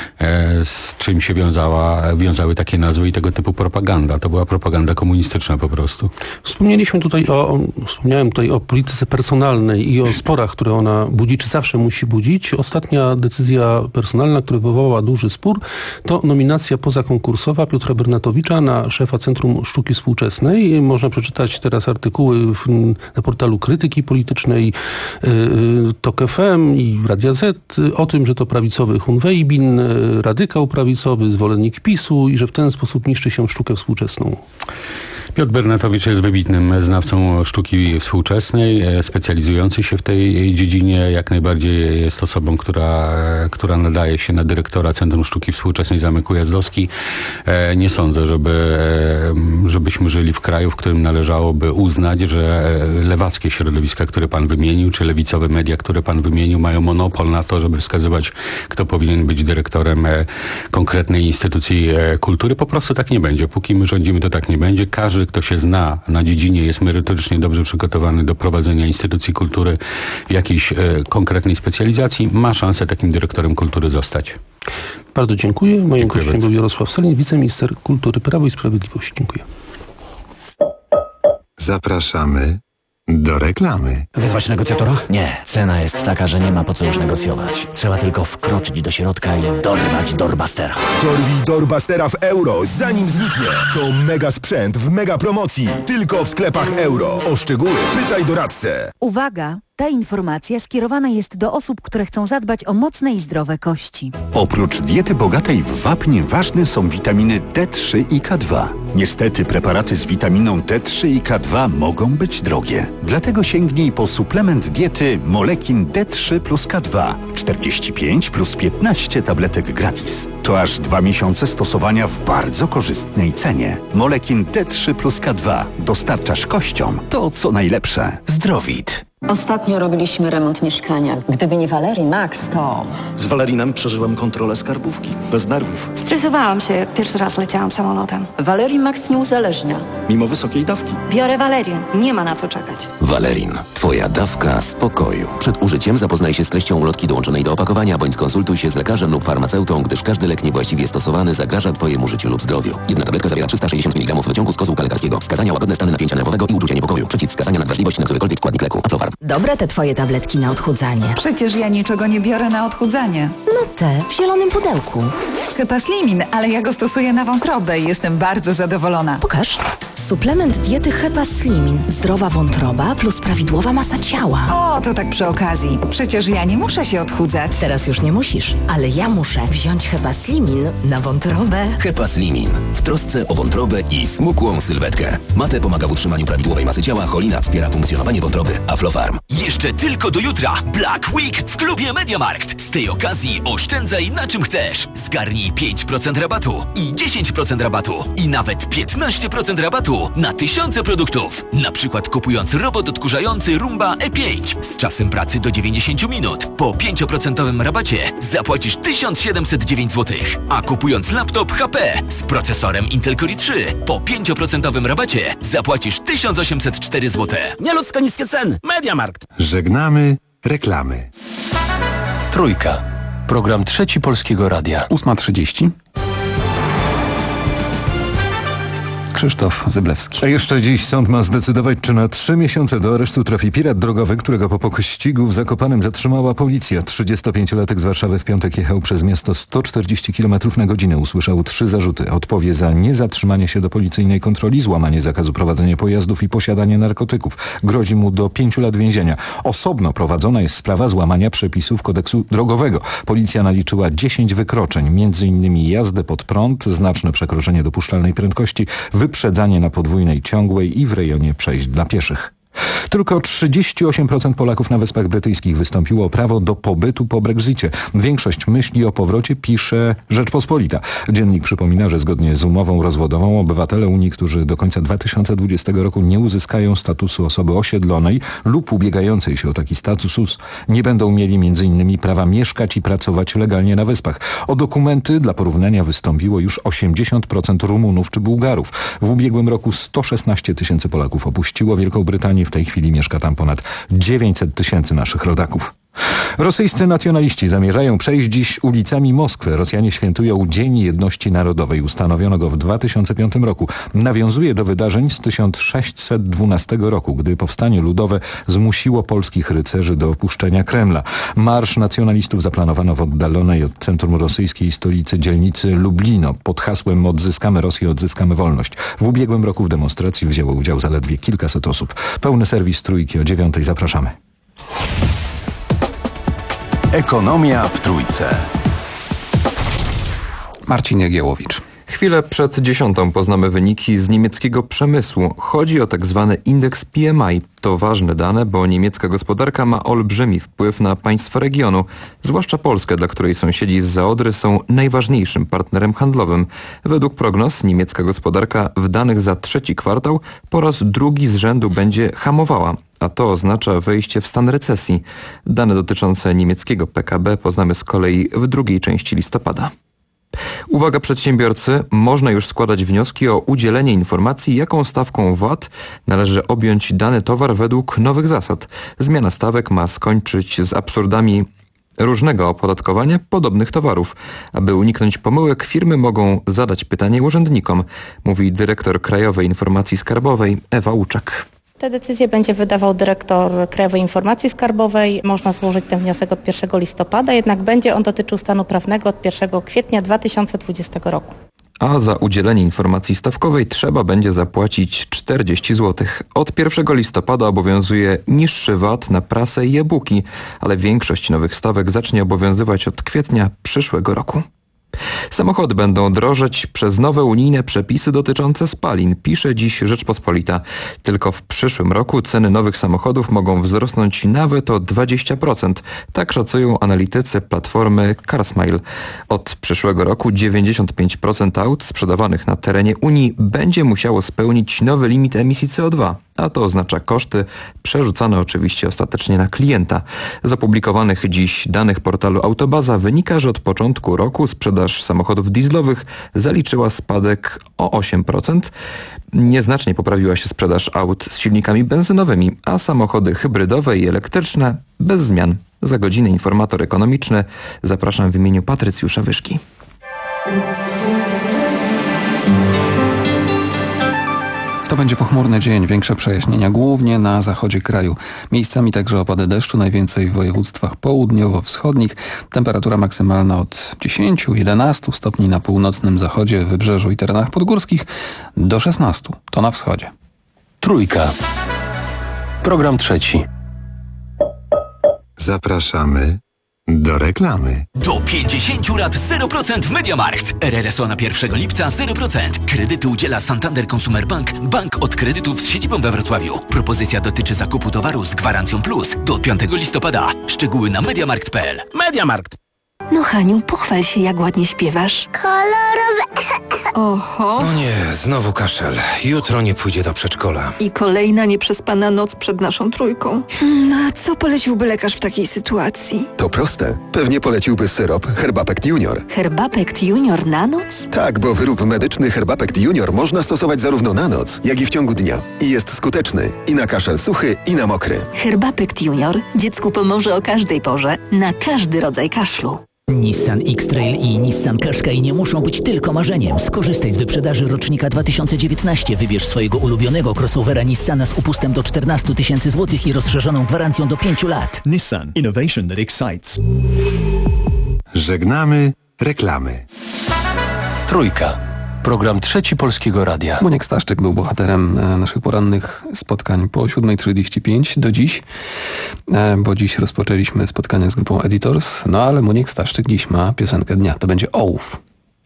z czym się wiązała, wiązały takie nazwy i tego typu propaganda. To była propaganda komunistyczna po prostu. Wspomnieliśmy tutaj o, wspomniałem tutaj o polityce personalnej i o sporach, które ona budzi, czy zawsze musi budzić. Ostatnia decyzja personalna, która wywołała duży spór, to nominacja pozakonkursowa Piotra Bernatowicza na szefa Centrum Sztuki Współczesnej. Można przeczytać teraz artykuły w, na portalu Krytyki Politycznej, y, Tok F M i Radia Z o tym, że to prawicowy Hunwejbin, radykał prawicowy, zwolennik PiSu i że w ten sposób niszczy się sztukę współczesną. Piotr Bernatowicz jest wybitnym znawcą sztuki współczesnej, specjalizujący się w tej dziedzinie. Jak najbardziej jest osobą, która, która nadaje się na dyrektora Centrum Sztuki Współczesnej Zamek Ujazdowski. Nie sądzę, żeby, żebyśmy żyli w kraju, w którym należałoby uznać, że lewackie środowiska, które pan wymienił, czy lewicowe media, które pan wymienił, mają monopol na to, żeby wskazywać, kto powinien być dyrektorem konkretnej instytucji kultury. Po prostu tak nie będzie. Póki my rządzimy, to tak nie będzie. Każdy, kto się zna na dziedzinie, jest merytorycznie dobrze przygotowany do prowadzenia instytucji kultury w jakiejś e, konkretnej specjalizacji, ma szansę takim dyrektorem kultury zostać. Bardzo dziękuję. Moim dziękuję gościem był Jarosław Sellin, wiceminister kultury, Prawo i Sprawiedliwość. Dziękuję. Zapraszamy do reklamy. Wezwać negocjatora? Nie. Cena jest taka, że nie ma po co już negocjować. Trzeba tylko wkroczyć do środka i dorwać Doorbustera. Dorwij Doorbustera w euro, zanim zniknie. To mega sprzęt w mega promocji. Tylko w sklepach euro. O szczegóły pytaj doradcę. Uwaga! Ta informacja skierowana jest do osób, które chcą zadbać o mocne i zdrowe kości. Oprócz diety bogatej w wapń ważne są witaminy D trzy i K dwa. Niestety preparaty z witaminą D trzy i K dwa mogą być drogie. Dlatego sięgnij po suplement diety Molekin D trzy plus K dwa. czterdzieści pięć plus piętnaście tabletek gratis. To aż dwa miesiące stosowania w bardzo korzystnej cenie. Molekin D trzy plus K dwa. Dostarczasz kościom to, co najlepsze. Zdrowit. Ostatnio robiliśmy remont mieszkania. Gdyby nie Valerii Max, to... Z Valerinem przeżyłem kontrolę skarbówki. Bez nerwów. Stresowałam się, jak pierwszy raz leciałam samolotem. Valerii Max nie uzależnia. Mimo wysokiej dawki. Biorę Valerin. Nie ma na co czekać. Valerin. Twoja dawka spokoju. Przed użyciem zapoznaj się z treścią ulotki dołączonej do opakowania, bądź skonsultuj się z lekarzem lub farmaceutą, gdyż każdy lek niewłaściwie stosowany zagraża Twojemu życiu lub zdrowiu. Jedna tabletka zawiera trzysta sześćdziesiąt miligramów wyciągu z kozłka lekarskiego. Wskazania: łagodne stany napięcia nerwowego i uczucia niepokoju. Przeciwwskazania: nadwrażliwość na którykolwiek składnik leku. Aflofarm. Dobre te twoje tabletki na odchudzanie. Przecież ja niczego nie biorę na odchudzanie. No te, w zielonym pudełku. Hepaslimin, ale ja go stosuję na wątrobę i jestem bardzo zadowolona. Pokaż. Suplement diety Hepaslimin. Zdrowa wątroba plus prawidłowa masa ciała. O, to tak przy okazji. Przecież ja nie muszę się odchudzać. Teraz już nie musisz, ale ja muszę wziąć Hepaslimin na wątrobę. Hepaslimin. W trosce o wątrobę i smukłą sylwetkę. Mate pomaga w utrzymaniu prawidłowej masy ciała, cholina wspiera funkcjonowanie wątroby. Aflofarm. Jeszcze tylko do jutra Black Week w klubie MediaMarkt. Z tej okazji oszczędzaj na czym chcesz. Zgarnij pięć procent rabatu i dziesięć procent rabatu i nawet piętnaście procent rabatu na tysiące produktów. Na przykład kupując robot odkurzający Roomba E pięć z czasem pracy do dziewięćdziesiąt minut po pięć procent rabacie zapłacisz tysiąc siedemset dziewięć złotych, a kupując laptop H P z procesorem Intel Core i trzy po pięć procent rabacie zapłacisz tysiąc osiemset cztery złote. Nieludzko niskie ceny. MediaMarkt. Żegnamy reklamy. Trójka. Program Trzeci Polskiego Radia. ósma trzydzieści. Krzysztof Zyblewski. A jeszcze dziś sąd ma zdecydować, czy na trzy miesiące do aresztu trafi pirat drogowy, którego po pościgu w Zakopanem zatrzymała policja. trzydziestopięciolatek z Warszawy w piątek jechał przez miasto sto czterdzieści kilometrów na godzinę. Usłyszał trzy zarzuty. Odpowie za niezatrzymanie się do policyjnej kontroli, złamanie zakazu prowadzenia pojazdów i posiadanie narkotyków. Grozi mu do pięciu lat więzienia. Osobno prowadzona jest sprawa złamania przepisów kodeksu drogowego. Policja naliczyła dziesięć wykroczeń, między innymi jazdę pod prąd, znaczne przekroczenie dopuszczalnej prędkości, wyprzedzanie na podwójnej ciągłej i w rejonie przejść dla pieszych. Tylko trzydzieści osiem procent Polaków na Wyspach Brytyjskich wystąpiło o prawo do pobytu po Brexicie. Większość myśli o powrocie, pisze Rzeczpospolita. Dziennik przypomina, że zgodnie z umową rozwodową obywatele Unii, którzy do końca dwa tysiące dwudziestego roku nie uzyskają statusu osoby osiedlonej lub ubiegającej się o taki status, nie będą mieli między innymi prawa mieszkać i pracować legalnie na Wyspach. O dokumenty dla porównania wystąpiło już osiemdziesiąt procent Rumunów czy Bułgarów. W ubiegłym roku sto szesnaście tysięcy Polaków opuściło Wielką Brytanię. W tej chwili mieszka tam ponad dziewięćset tysięcy naszych rodaków. Rosyjscy nacjonaliści zamierzają przejść dziś ulicami Moskwy. Rosjanie świętują Dzień Jedności Narodowej. Ustanowiono go w dwa tysiące piątym roku. Nawiązuje do wydarzeń z tysiąc sześćset dwunastego roku, gdy powstanie ludowe zmusiło polskich rycerzy do opuszczenia Kremla. Marsz nacjonalistów zaplanowano w oddalonej od centrum rosyjskiej stolicy dzielnicy Lublino pod hasłem "Odzyskamy Rosję, odzyskamy wolność". W ubiegłym roku w demonstracji wzięło udział zaledwie kilkaset osób. Pełny serwis Trójki o dziewiątej. Zapraszamy. Ekonomia w Trójce. Marcin Jagiełowicz. Chwilę przed dziesiątą poznamy wyniki z niemieckiego przemysłu. Chodzi o tak zwany indeks P M I. To ważne dane, bo niemiecka gospodarka ma olbrzymi wpływ na państwa regionu, zwłaszcza Polskę, dla której sąsiedzi zza Odry są najważniejszym partnerem handlowym. Według prognoz niemiecka gospodarka w danych za trzeci kwartał po raz drugi z rzędu będzie hamowała, a to oznacza wejście w stan recesji. Dane dotyczące niemieckiego P K B poznamy z kolei w drugiej części listopada. Uwaga przedsiębiorcy, można już składać wnioski o udzielenie informacji, jaką stawką V A T należy objąć dany towar według nowych zasad. Zmiana stawek ma skończyć z absurdami różnego opodatkowania podobnych towarów. Aby uniknąć pomyłek, firmy mogą zadać pytanie urzędnikom, mówi dyrektor Krajowej Informacji Skarbowej Ewa Łuczak. Te decyzje będzie wydawał dyrektor Krajowej Informacji Skarbowej. Można złożyć ten wniosek od pierwszego listopada, jednak będzie on dotyczył stanu prawnego od pierwszego kwietnia dwa tysiące dwudziestego roku. A za udzielenie informacji stawkowej trzeba będzie zapłacić czterdzieści złotych. Od pierwszego listopada obowiązuje niższy V A T na prasę i e-booki, ale większość nowych stawek zacznie obowiązywać od kwietnia przyszłego roku. Samochody będą drożeć przez nowe unijne przepisy dotyczące spalin, pisze dziś Rzeczpospolita. Tylko w przyszłym roku ceny nowych samochodów mogą wzrosnąć nawet o dwadzieścia procent. Tak szacują analitycy platformy CarSmile. Od przyszłego roku dziewięćdziesiąt pięć procent aut sprzedawanych na terenie Unii będzie musiało spełnić nowy limit emisji C O dwa. A to oznacza koszty przerzucane oczywiście ostatecznie na klienta. Z opublikowanych dziś danych portalu Autobaza wynika, że od początku roku sprzedaż samochodów dieslowych zaliczyła spadek o osiem procent. Nieznacznie poprawiła się sprzedaż aut z silnikami benzynowymi, a samochody hybrydowe i elektryczne bez zmian. Za godzinę informator ekonomiczny. Zapraszam w imieniu Patrycjusza Wyszki. To będzie pochmurny dzień, większe przejaśnienia głównie na zachodzie kraju. Miejscami także opady deszczu, najwięcej w województwach południowo-wschodnich. Temperatura maksymalna od dziesięć do jedenastu stopni na północnym zachodzie, wybrzeżu i terenach podgórskich do szesnastu. To na wschodzie. Trójka. Program trzeci. Zapraszamy do reklamy. Do pięćdziesięciu lat zero procent w MediaMarkt. R R S O na pierwszego lipca zero procent. Kredyty udziela Santander Consumer Bank, bank od kredytów z siedzibą we Wrocławiu. Propozycja dotyczy zakupu towaru z gwarancją plus do piątego listopada. Szczegóły na mediamarkt kropka p l. MediaMarkt. No Haniu, pochwal się, jak ładnie śpiewasz. Kolorowe. Oho. No nie, znowu kaszel. Jutro nie pójdzie do przedszkola. I kolejna nieprzespana noc przed naszą trójką. No a co poleciłby lekarz w takiej sytuacji? To proste. Pewnie poleciłby syrop Herbapekt Junior. Herbapekt Junior na noc? Tak, bo wyrób medyczny Herbapekt Junior można stosować zarówno na noc, jak i w ciągu dnia. I jest skuteczny i na kaszel suchy, i na mokry. Herbapekt Junior dziecku pomoże o każdej porze, na każdy rodzaj kaszlu. Nissan X-Trail i Nissan Qashqai nie muszą być tylko marzeniem. Skorzystaj z wyprzedaży rocznika dwa tysiące dziewiętnaście. Wybierz swojego ulubionego crossovera Nissana z upustem do czternastu tysięcy złotych i rozszerzoną gwarancją do pięciu lat. Nissan. Innovation that excites. Żegnamy reklamy. Trójka. Program Trzeci Polskiego Radia. Muniek Staszczyk był bohaterem naszych porannych spotkań po siódma trzydzieści pięć do dziś, bo dziś rozpoczęliśmy spotkanie z grupą Editors, no ale Muniek Staszczyk dziś ma piosenkę dnia. To będzie Ołów.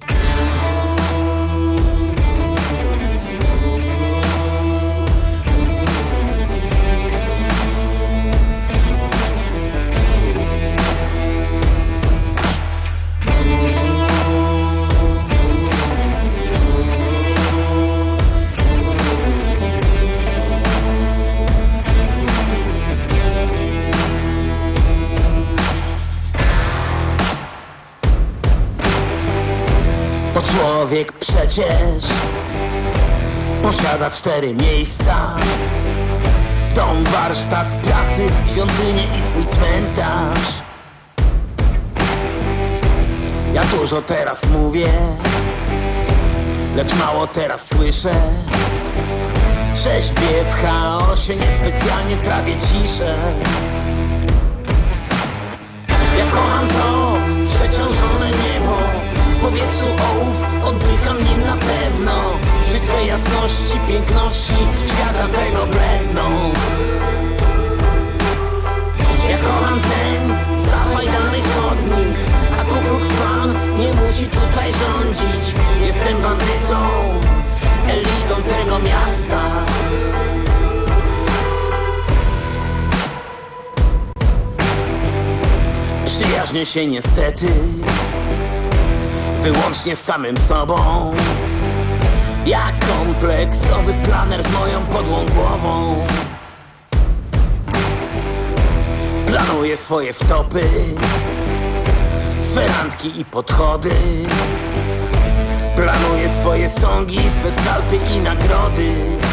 Człowiek przecież posiada cztery miejsca: dom, warsztat, pracy, świątynię i swój cmentarz. Ja dużo teraz mówię, lecz mało teraz słyszę. Rzeźbię w chaosie, niespecjalnie trawię ciszę. Ja kocham to przeciążone niebo, w powietrzu ołów, oddycham nim na pewno. Życie jasności, piękności, świata tego bledną. Ja kocham ten zafajdany chodnik, a Ku Klux Klan nie musi tutaj rządzić. Jestem bandytą, elitą tego miasta. Przyjaźnię się niestety wyłącznie z samym sobą. Ja kompleksowy planer z moją podłą głową. Planuję swoje wtopy, swe randki i podchody. Planuję swoje sągi, swe skalpy i nagrody.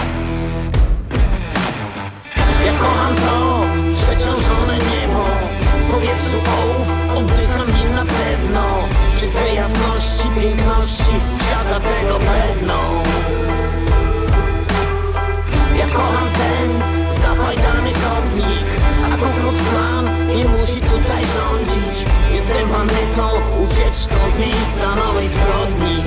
Ja kocham to przeciążone niebo, w powietrzu ołów, oddycham nim na pewno. Przy twej jasności, piękności, świata tego bledną. Ja kocham ten zafajdany chodnik, a Ku Klux Klan nie musi tutaj rządzić. Jestem bandytą, ucieczką z miejsca nowej zbrodni.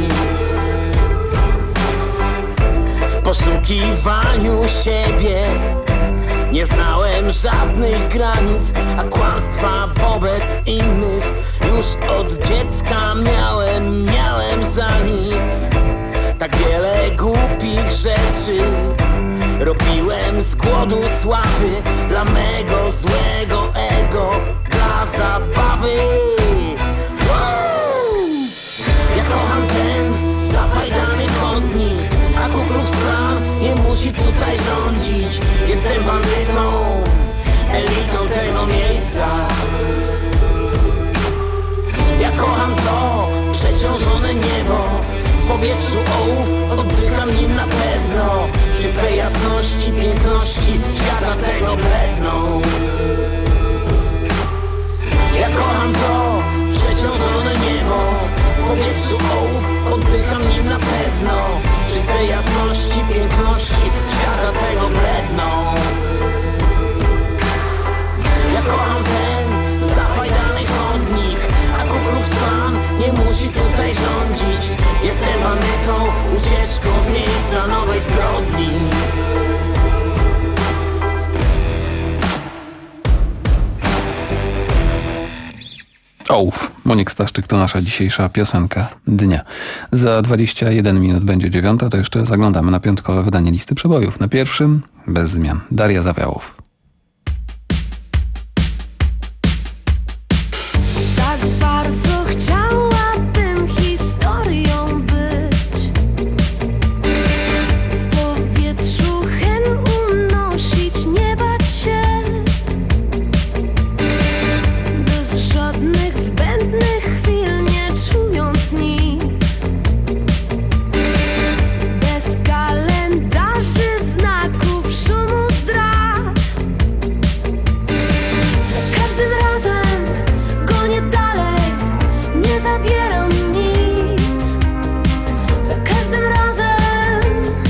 W poszukiwaniu siebie Nie znałem żadnych granic, a kłamstwa wobec innych już od dziecka miałem, miałem za nic. Tak wiele głupich rzeczy robiłem z głodu sławy, dla mego złego ego, dla zabawy. Wow! Ja kocham ten zafajdany chodnik, a Ku Klux Klan nie musi tutaj rządzić. Jestem bandytą, elitą tego miejsca. Ja kocham to przeciążone niebo, w powietrzu ołów, oddycham nim na pewno. Żywej jasności, piękności świata tego bledną. Ja kocham to przeciążone niebo, w powietrzu ołów, oddycham nim na pewno. Żywej jasności, piękności świata tego bledną. Ja kocham ten zafajdany chodnik, a Ku Klux Klan nie musi tutaj rządzić. Jestem bandytą, ucieczką z miejsca nowej zbrodni. Ołów. Monik Staszczyk to nasza dzisiejsza piosenka dnia. Za dwadzieścia jeden minut będzie dziewiąta, to jeszcze zaglądamy na piątkowe wydanie listy przebojów. Na pierwszym bez zmian Daria Zawiałow. Tak bardzo chciałabym historią być, w powietrzu hen unosić, nie bać się, bez żadnych zbędnych chwil, nie czując nic, bez kalendarzy, znaków, szumu, zdrad. Za każdym razem gonię dalej, nie zabieram nic. Za każdym razem.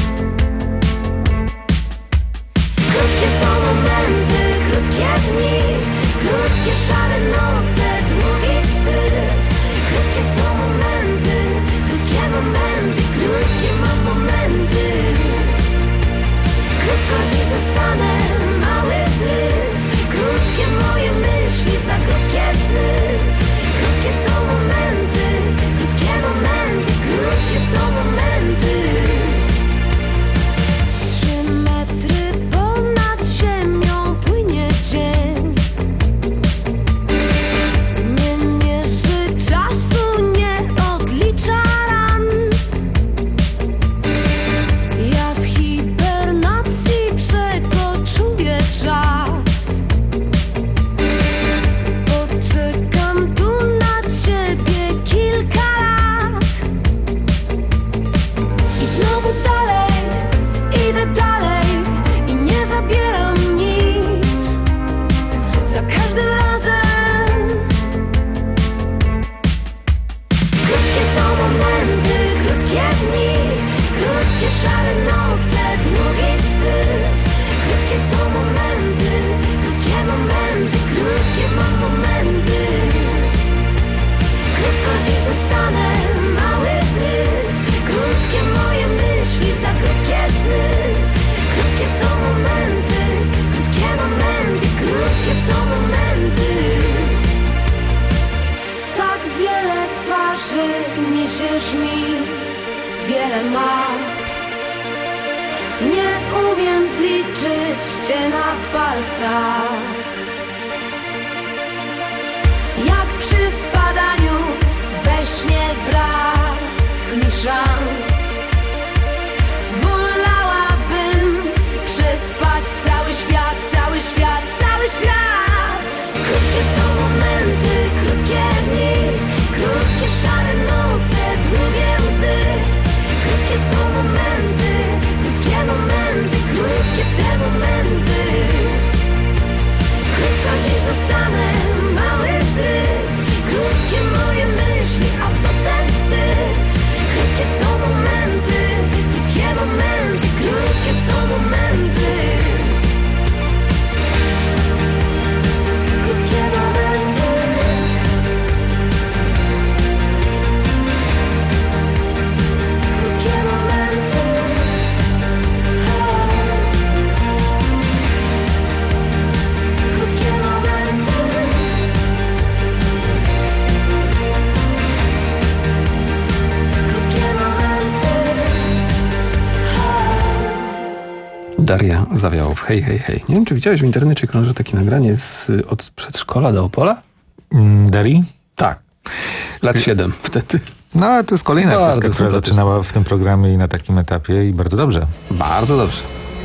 Krótkie są momenty, krótkie dni, krótkie szare noce, długi wstyd. Krótkie są momenty, krótkie momenty, krótkie mam momenty. Krótko dziś zostanę, mały zryw. Krótkie moje myśli, za krótkie sny. Krótkie są momenty, krótkie momenty, krótkie są momenty. Trzy metry ponad ziemią płynie dzień. Nie mierzy czasu, nie odlicza ran. Ja w hibernacji przekoczuję czas. Poczekam tu na ciebie kilka lat. I znowu dalej, idę dalej i nie zabieram nic. Za każdym razem. Krótkie są momenty, krótkie dni, krótkie szare noce, długi wstyd. Krótkie są momenty, krótkie momenty, krótkie mam momenty. Krótko dziś zostanę, mały zryw. Krótkie moje myśli, za krótkie sny. Krótkie są momenty, krótkie momenty, krótkie są momenty. Tak wiele twarzy niesiesz mi, wiele map. Nie umiem zliczyć cię na palcach. Jak przy spadaniu we śnie brak mi szans. Wolałabym przespać cały świat, cały świat, cały świat. Krótkie są momenty, krótkie dni, krótkie szare noce, długie łzy. Krótkie są momenty, krótkie momenty, krótkie te momenty. Krótko dziś zostanę, mały zryw. Krótkie moje myśli, a potem wstyd. Krótkie są momenty. Daria Zawiałow. Hej, hej, hej. Nie wiem, czy widziałeś w internecie, krąży takie nagranie z, od przedszkola do Opola? Mm, Darii? Tak. Lat siedem wtedy. No, ale to jest kolejna no, artystka, która zaczynała w tym programie i na takim etapie i bardzo dobrze. Bardzo dobrze.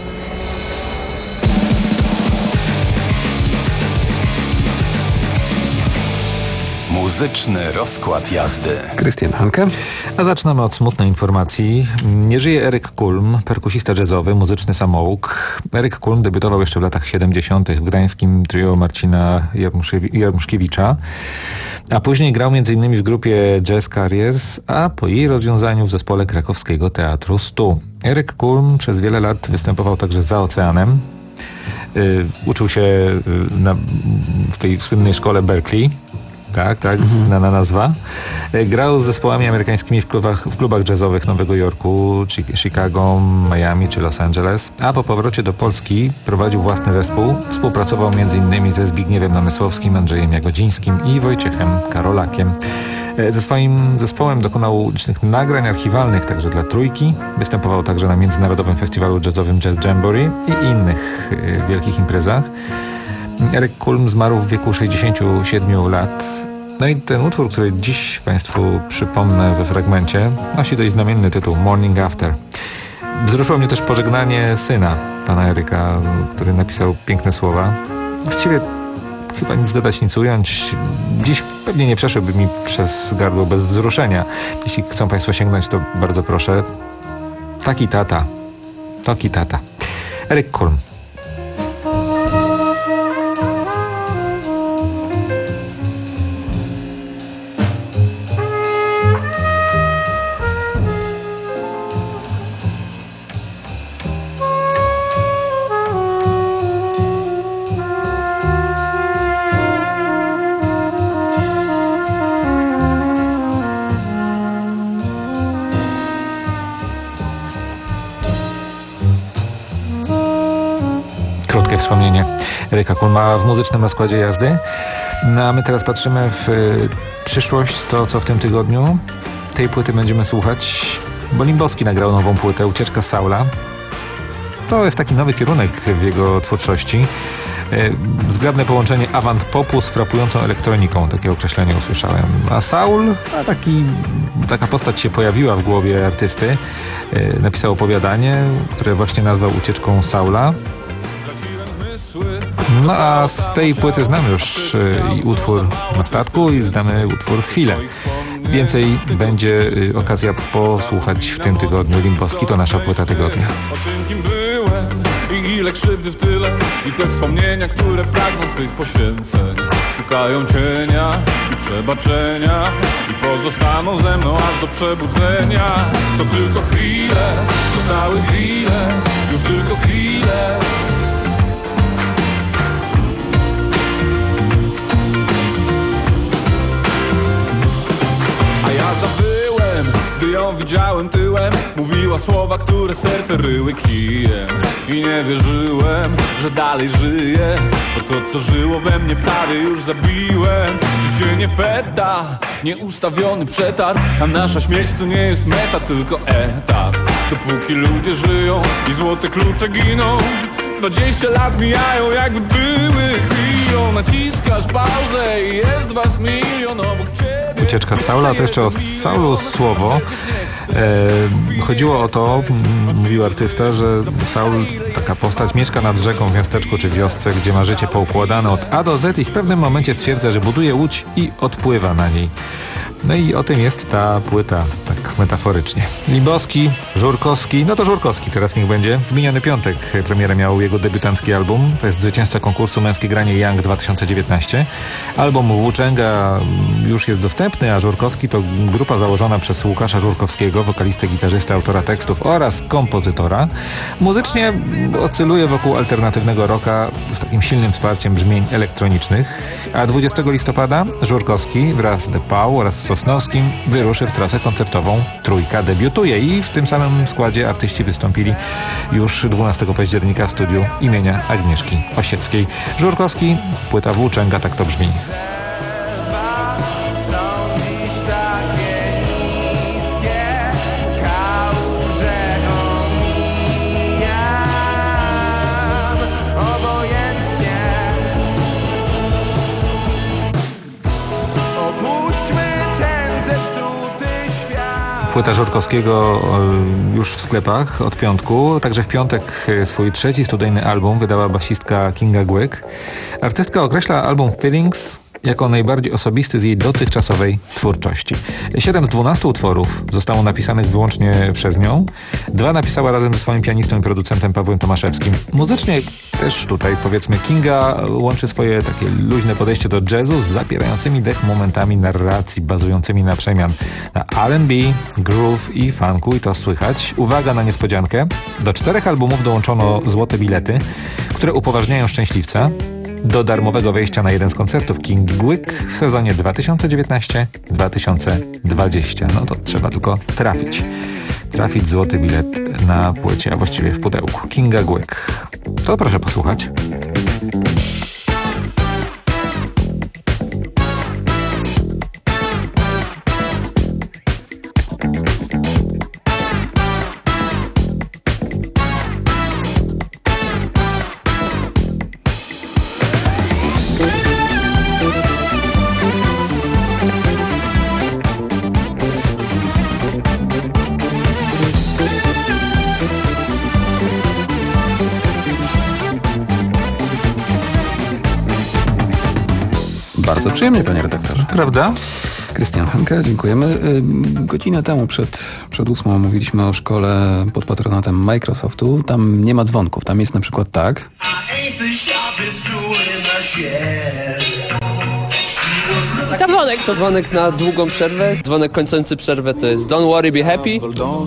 Muzyczny rozkład jazdy. Krystian Hanke. A zaczynamy od smutnej informacji. Nie żyje Eryk Kulm, perkusista jazzowy, muzyczny samouk. Eryk Kulm debiutował jeszcze w latach siedemdziesiątych w gdańskim trio Marcina Jarmuszkiewicza, a później grał m.in. w grupie Jazz Carriers, a po jej rozwiązaniu w zespole krakowskiego Teatru stu. Eryk Kulm przez wiele lat występował także za oceanem. Yy, uczył się yy, na, w tej słynnej szkole Berkeley. Tak, tak, mhm. znana nazwa. Grał z zespołami amerykańskimi w klubach, w klubach jazzowych Nowego Jorku, Chicago, Miami czy Los Angeles, a po powrocie do Polski prowadził własny zespół. Współpracował m.in. ze Zbigniewem Namysłowskim, Andrzejem Jagodzińskim i Wojciechem Karolakiem. Ze swoim zespołem dokonał licznych nagrań archiwalnych także dla Trójki. Występował także na Międzynarodowym Festiwalu Jazzowym Jazz Jamboree i innych wielkich imprezach. Eryk Kulm zmarł w wieku sześćdziesięciu siedmiu lat. No i ten utwór, który dziś Państwu przypomnę we fragmencie, nosi dość znamienny tytuł Morning After. Wzruszyło mnie też pożegnanie syna pana Eryka, który napisał piękne słowa. Właściwie chyba nic dodać, nic ująć. Dziś pewnie nie przeszłyby mi przez gardło bez wzruszenia. Jeśli chcą Państwo sięgnąć, to bardzo proszę. Taki tata. Taki tata. Eryk Kulm. Wspomnienie Eryka Kulma w muzycznym rozkładzie jazdy. No a my teraz patrzymy w y, przyszłość, to co w tym tygodniu. Tej płyty będziemy słuchać, bo Limbowski nagrał nową płytę, Ucieczka z Saula. To jest taki nowy kierunek w jego twórczości. Y, zgrabne połączenie avant-popu z frapującą elektroniką, takie określenie usłyszałem. A Saul, a taki, taka postać się pojawiła w głowie artysty. Y, napisał opowiadanie, które właśnie nazwał Ucieczką Saula. No a z tej płyty znamy już i utwór Na statku i znamy utwór Chwilę. Więcej będzie okazja posłuchać w tym tygodniu. Limbowski to nasza płyta tygodnia. O tym, kim byłem i ile krzywdy w tyle i te wspomnienia, które pragną twych poświęceń. Szukają cienia i przebaczenia i pozostaną ze mną aż do przebudzenia. To tylko chwile, zostały chwile, już tylko chwile. Zabyłem, gdy ją widziałem tyłem. Mówiła słowa, które serce ryły kijem. I nie wierzyłem, że dalej żyję, bo to co żyło we mnie prawie już zabiłem. Życie nie feta, nieustawiony przetarg, a nasza śmierć to nie jest meta, tylko etap. Dopóki ludzie żyją i złote klucze giną, dwadzieścia lat mijają jakby były chwilą. Naciskasz pauzę i jest was milion obok ciebie. Ucieczka Saula, to jeszcze o Saulu słowo. E, chodziło o to, mówił artysta, że Saul, taka postać, mieszka nad rzeką w miasteczku czy wiosce, gdzie ma życie poukładane od A do Z i w pewnym momencie stwierdza, że buduje łódź i odpływa na niej. No i o tym jest ta płyta, tak metaforycznie. Limbowski, Żurkowski, no to Żurkowski teraz niech będzie. W miniony piątek premierę miał jego debiutancki album. To jest zwycięzca konkursu Męskie Granie Young dwa tysiące dziewiętnaście. Album Włóczęga już jest dostępny, a Żurkowski to grupa założona przez Łukasza Żurkowskiego, wokalistę, gitarzystę, autora tekstów oraz kompozytora. Muzycznie oscyluje wokół alternatywnego rocka z takim silnym wsparciem brzmień elektronicznych. A dwudziestego listopada Żurkowski wraz z The Pau oraz Sosnowskim wyruszy w trasę koncertową. Trójka debiutuje i w tym samym składzie artyści wystąpili już dwunastego października w studiu imienia Agnieszki Osieckiej. Żurkowski, płyta Włóczęga, tak to brzmi. Płyta Żurkowskiego już w sklepach od piątku. Także w piątek swój trzeci studyjny album wydała basistka Kinga Głyk. Artystka określa album Feelings jako najbardziej osobisty z jej dotychczasowej twórczości. Siedem z dwunastu utworów zostało napisanych wyłącznie przez nią. Dwa napisała razem ze swoim pianistą i producentem Pawłem Tomaszewskim. Muzycznie też tutaj, powiedzmy, Kinga łączy swoje takie luźne podejście do jazzu z zapierającymi dech momentami narracji bazującymi na przemian na R and B, groove i funku, i to słychać. Uwaga na niespodziankę. Do czterech albumów dołączono złote bilety, które upoważniają szczęśliwca do darmowego wejścia na jeden z koncertów Kingi Głyk w sezonie dwa tysiące dziewiętnaście dwa tysiące dwadzieścia. No to trzeba tylko trafić. Trafić złoty bilet na płycie, a właściwie w pudełku. Kinga Głyk. To proszę posłuchać. Bardzo przyjemnie, panie redaktorze. Prawda? Krystian Henke, dziękujemy. Godzinę temu przed, przed ósmą mówiliśmy o szkole pod patronatem Microsoftu. Tam nie ma dzwonków, tam jest na przykład tak. To dzwonek. To dzwonek na długą przerwę. Dzwonek kończący przerwę to jest Don't worry, be happy.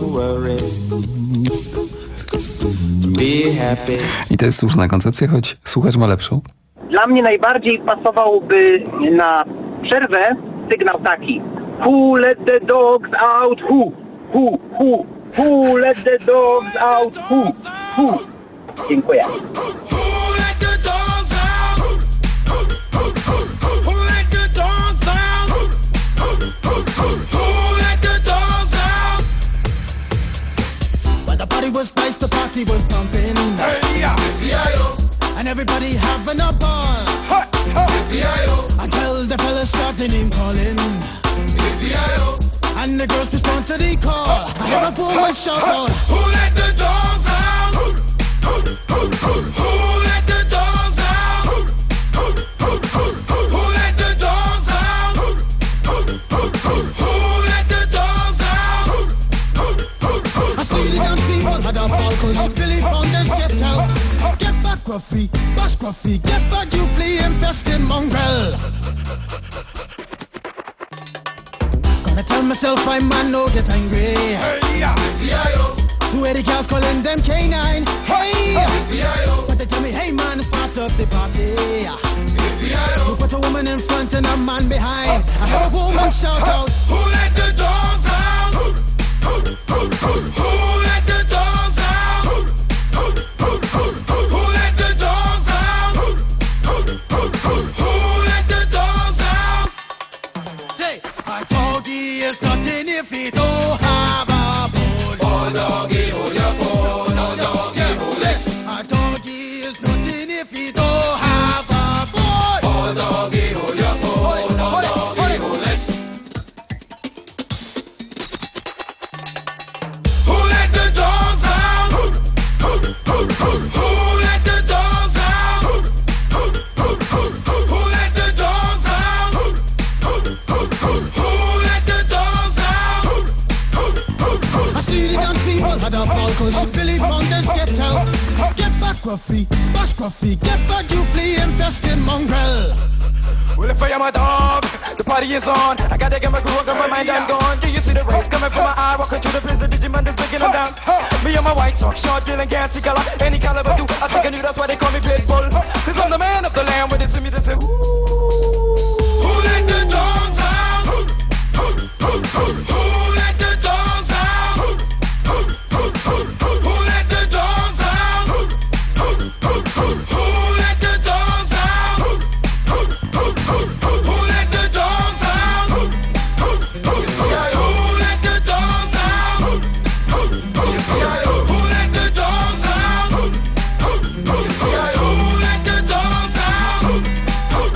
I to jest słuszna koncepcja, choć słuchacz ma lepszą. Dla mnie najbardziej pasowałby na przerwę sygnał taki: Who let the dogs out? Who? Who? Who? Who let the dogs out? Who? Who? Dziękuję. When the party was nice, the party was pumping. Hey, yeah. And everybody having a ball. Ha, ha. Until the fellas started name calling. And the girls respond to the call. I hear a woman shout out, who let the dogs out? Who let the dogs out? Who let the dogs out? Who let the dogs out? I see the young people had a ball cause Billy Founders get out. Get back, Gruffy, bash Gruffy, get back, you flea infested mongrel. Gonna tell myself I man no get angry. Hey, yeah, yeah, two eighty cows calling them K nine. Hey, yeah, but they tell me, hey man, start up the party. You put a woman in front and a man behind. I heard a woman shout out, who let the dogs out? Who let the dogs out? Who let the dogs out? Who let the dogs out? Say, I told you it's nothing if you don't have a bone. Oh doggy, hold your bone. Oh doggy, hold it. I told you it's nothing if you don't have a bone. Oh doggy, hold your bone. Oh doggy, hold it. Who let the dogs out? Who let the dogs out? Who let the dogs out? Who let the dogs out? I see the young people had a ball cause Billy Founders get out. Get back, Gruffy, bash Gruffy, get back, you flea infested mongrel. Well, if I am a dog, the party is on. I gotta get my groove, got my mind, I'm gone. Do you see the rays coming from my eye? Walking through the prison, Digimon is breaking them down. Me and my white talk, short, drill, and gassy color. Any caliber do, I think I knew that's why they call me Pitbull. Cause I'm the man of the land, with it to me to say, ooh. Who let the dogs out? Who let the dogs out? Who let the dogs out? Who let the dogs out? Who let the dogs out? Who let the dogs out? Who let the dogs out? Who let the dogs out?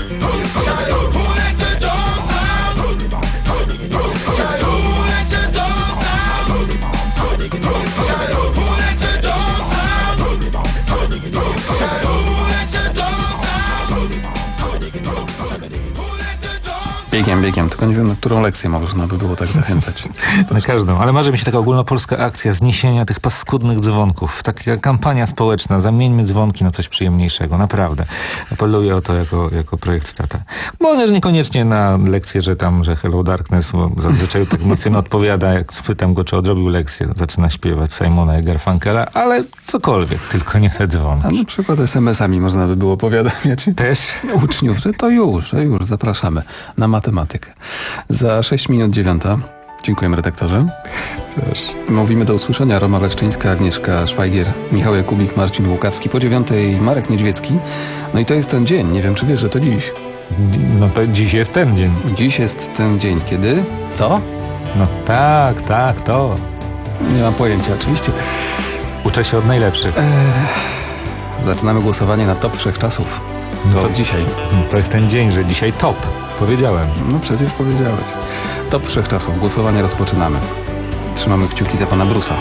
Biegiem, biegiem, tylko nie wiem, na którą lekcję można by było tak zachęcać. Na każdą, ale marzy mi się taka ogólnopolska akcja zniesienia tych paskudnych dzwonków. Taka kampania społeczna, zamieńmy dzwonki na coś przyjemniejszego, naprawdę. Apeluję o to jako, jako projekt Tata. Bo niekoniecznie na lekcję, że tam, że Hello Darkness, bo zazwyczaj tak mocno odpowiada, jak spytam go, czy odrobił lekcję, zaczyna śpiewać Simona i Garfunkela, ale cokolwiek, tylko nie te dzwonki. A na przykład es em esami można by było powiadamiać też uczniów, że to już, że już zapraszamy na matematykę. Za sześć minut dziewiąta. Dziękujemy, redaktorze. Proszę. Mówimy do usłyszenia. Roma Leszczyńska, Agnieszka Szwajgier, Michał Jakubik, Marcin Łukawski. Po dziewiątej Marek Niedźwiecki. No i to jest ten dzień. Nie wiem, czy wiesz, że to dziś. No to dziś jest ten dzień. Dziś jest ten dzień. Kiedy? Co? No tak, tak, to. Nie mam pojęcia, oczywiście. Uczę się od najlepszych. Eee, zaczynamy głosowanie na top wszechczasów. To, to dzisiaj. To jest ten dzień, że dzisiaj top. Powiedziałem. No przecież powiedziałeś. Top wszechczasów. Głosowanie rozpoczynamy. Trzymamy kciuki za pana Brusa.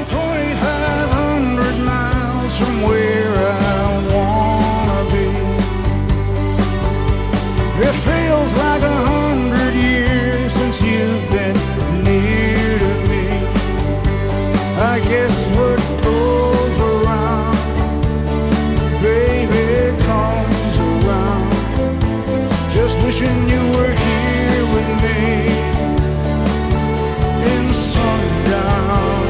Wishing you were here with me in sundown.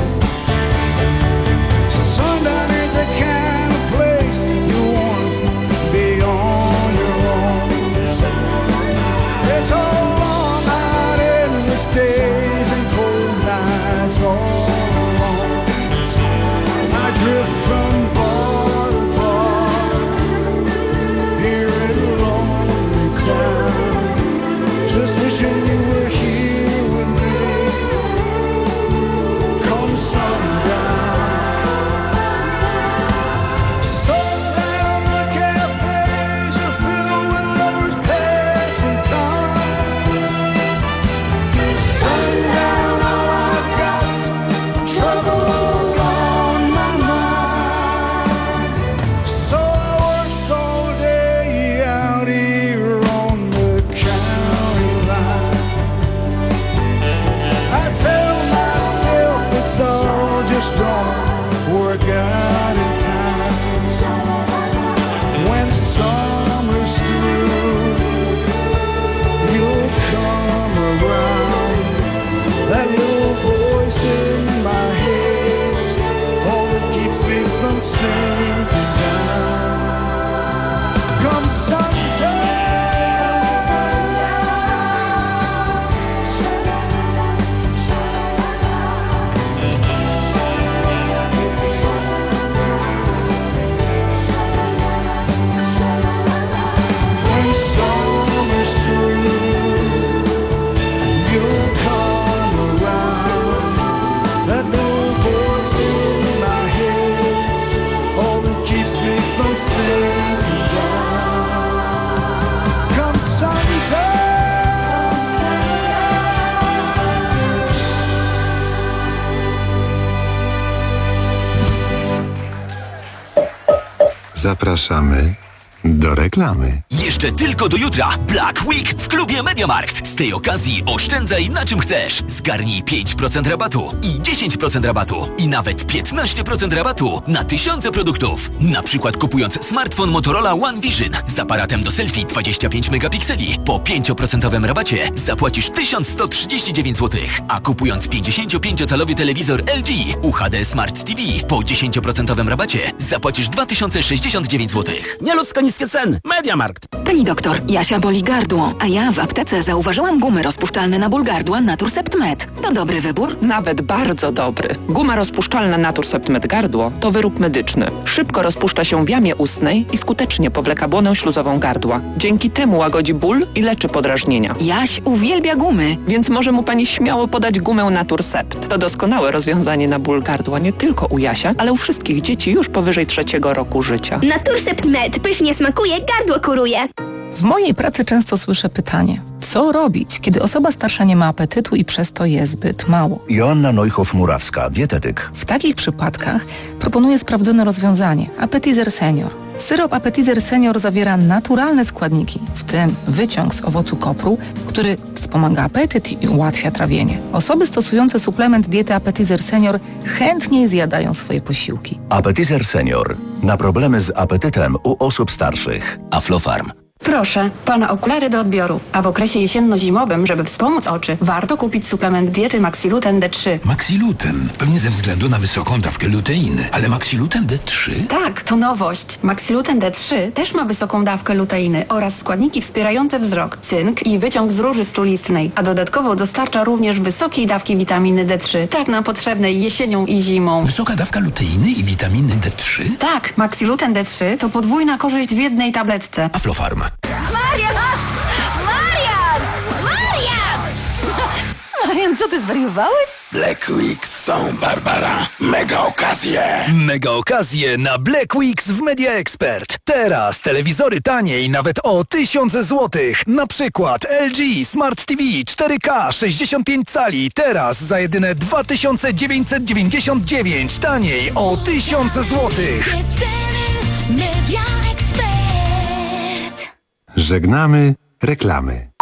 Sundown ain't the kind of place you want to be on your own. It's all long, hot, endless days and cold nights all alone. I drift from bar to bar here in lonely town, just wishing you were here with me. Come sundown, sundown, the cafes are filled with lovers passing time. Sundown, all I've got's trouble on my mind. So I work all day out here on the county line. I tell myself it's all just gonna work out in time. When summer's through, you'll come around. That little voice in my head's all that keeps me from sinking down. Come sundown. When summer's through, you'll come around. That little voice in my head's all that keeps me from sinking down. Come sundown. Zapraszamy do reklamy. Jeszcze tylko do jutra Black Week w klubie MediaMarkt. Z tej okazji oszczędzaj na czym chcesz. Zgarnij pięć procent rabatu i dziesięć procent rabatu i nawet piętnaście procent rabatu na tysiące produktów. Na przykład kupując smartfon Motorola One Vision z aparatem do selfie dwadzieścia pięć megapikseli po pięć procent rabacie zapłacisz tysiąc sto trzydzieści dziewięć złotych, a kupując pięćdziesięciopięciocalowy telewizor L G U H D Smart T V po dziesięć procent rabacie zapłacisz dwa tysiące sześćdziesiąt dziewięć złotych. Nieludzko niskie ceny. MediaMarkt. Pani doktor, Jasia boli gardło, a ja w aptece zauważyłam gumy rozpuszczalne na ból gardła Naturcept Med. To dobry wybór? Nawet bardzo dobry. Guma rozpuszczalna Naturcept Med gardło to wyrób medyczny. Szybko rozpuszcza się w jamie ustnej i skutecznie powleka błonę śluzową gardła. Dzięki temu łagodzi ból i leczy podrażnienia. Jaś uwielbia gumy. Więc może mu pani śmiało podać gumę Naturcept. To doskonałe rozwiązanie na ból gardła nie tylko u Jasia, ale u wszystkich dzieci już powyżej trzeciego roku życia. Naturcept Med pysznie smakuje, gardło kuruje. W mojej pracy często słyszę pytanie, co robić, kiedy osoba starsza nie ma apetytu i przez to je zbyt mało? Joanna Neuchow-Murawska, dietetyk. W takich przypadkach proponuję sprawdzone rozwiązanie, Appetizer Senior. Syrop Appetizer Senior zawiera naturalne składniki, w tym wyciąg z owocu kopru, który wspomaga apetyt i ułatwia trawienie. Osoby stosujące suplement diety Appetizer Senior chętniej zjadają swoje posiłki. Appetizer Senior. Na problemy z apetytem u osób starszych. Aflofarm. Proszę, pana okulary do odbioru. A w okresie jesienno-zimowym, żeby wspomóc oczy, warto kupić suplement diety Maxiluten D trzy. Maxiluten? Pewnie ze względu na wysoką dawkę luteiny. Ale Maxiluten D trzy? Tak, to nowość. Maxiluten D trzy też ma wysoką dawkę luteiny oraz składniki wspierające wzrok, cynk i wyciąg z róży strulistnej, a dodatkowo dostarcza również wysokiej dawki witaminy D trzy, tak nam potrzebnej jesienią i zimą. Wysoka dawka luteiny i witaminy D trzy? Tak, Maxiluten D trzy to podwójna korzyść w jednej tabletce. Aflofarm. Marian! Marian! Marian! Marian, co ty zwariowałeś? Black Weeks są, Barbara. Mega okazje! Mega okazje na Black Weeks w Media Expert. Teraz telewizory taniej nawet o tysiąc złotych. Na przykład L G Smart T V cztery K sześćdziesiąt pięć cali. Teraz za jedyne dwa tysiące dziewięćset dziewięćdziesiąt dziewięć. Taniej o tysiąc złotych. Media Expert. Żegnamy reklamy.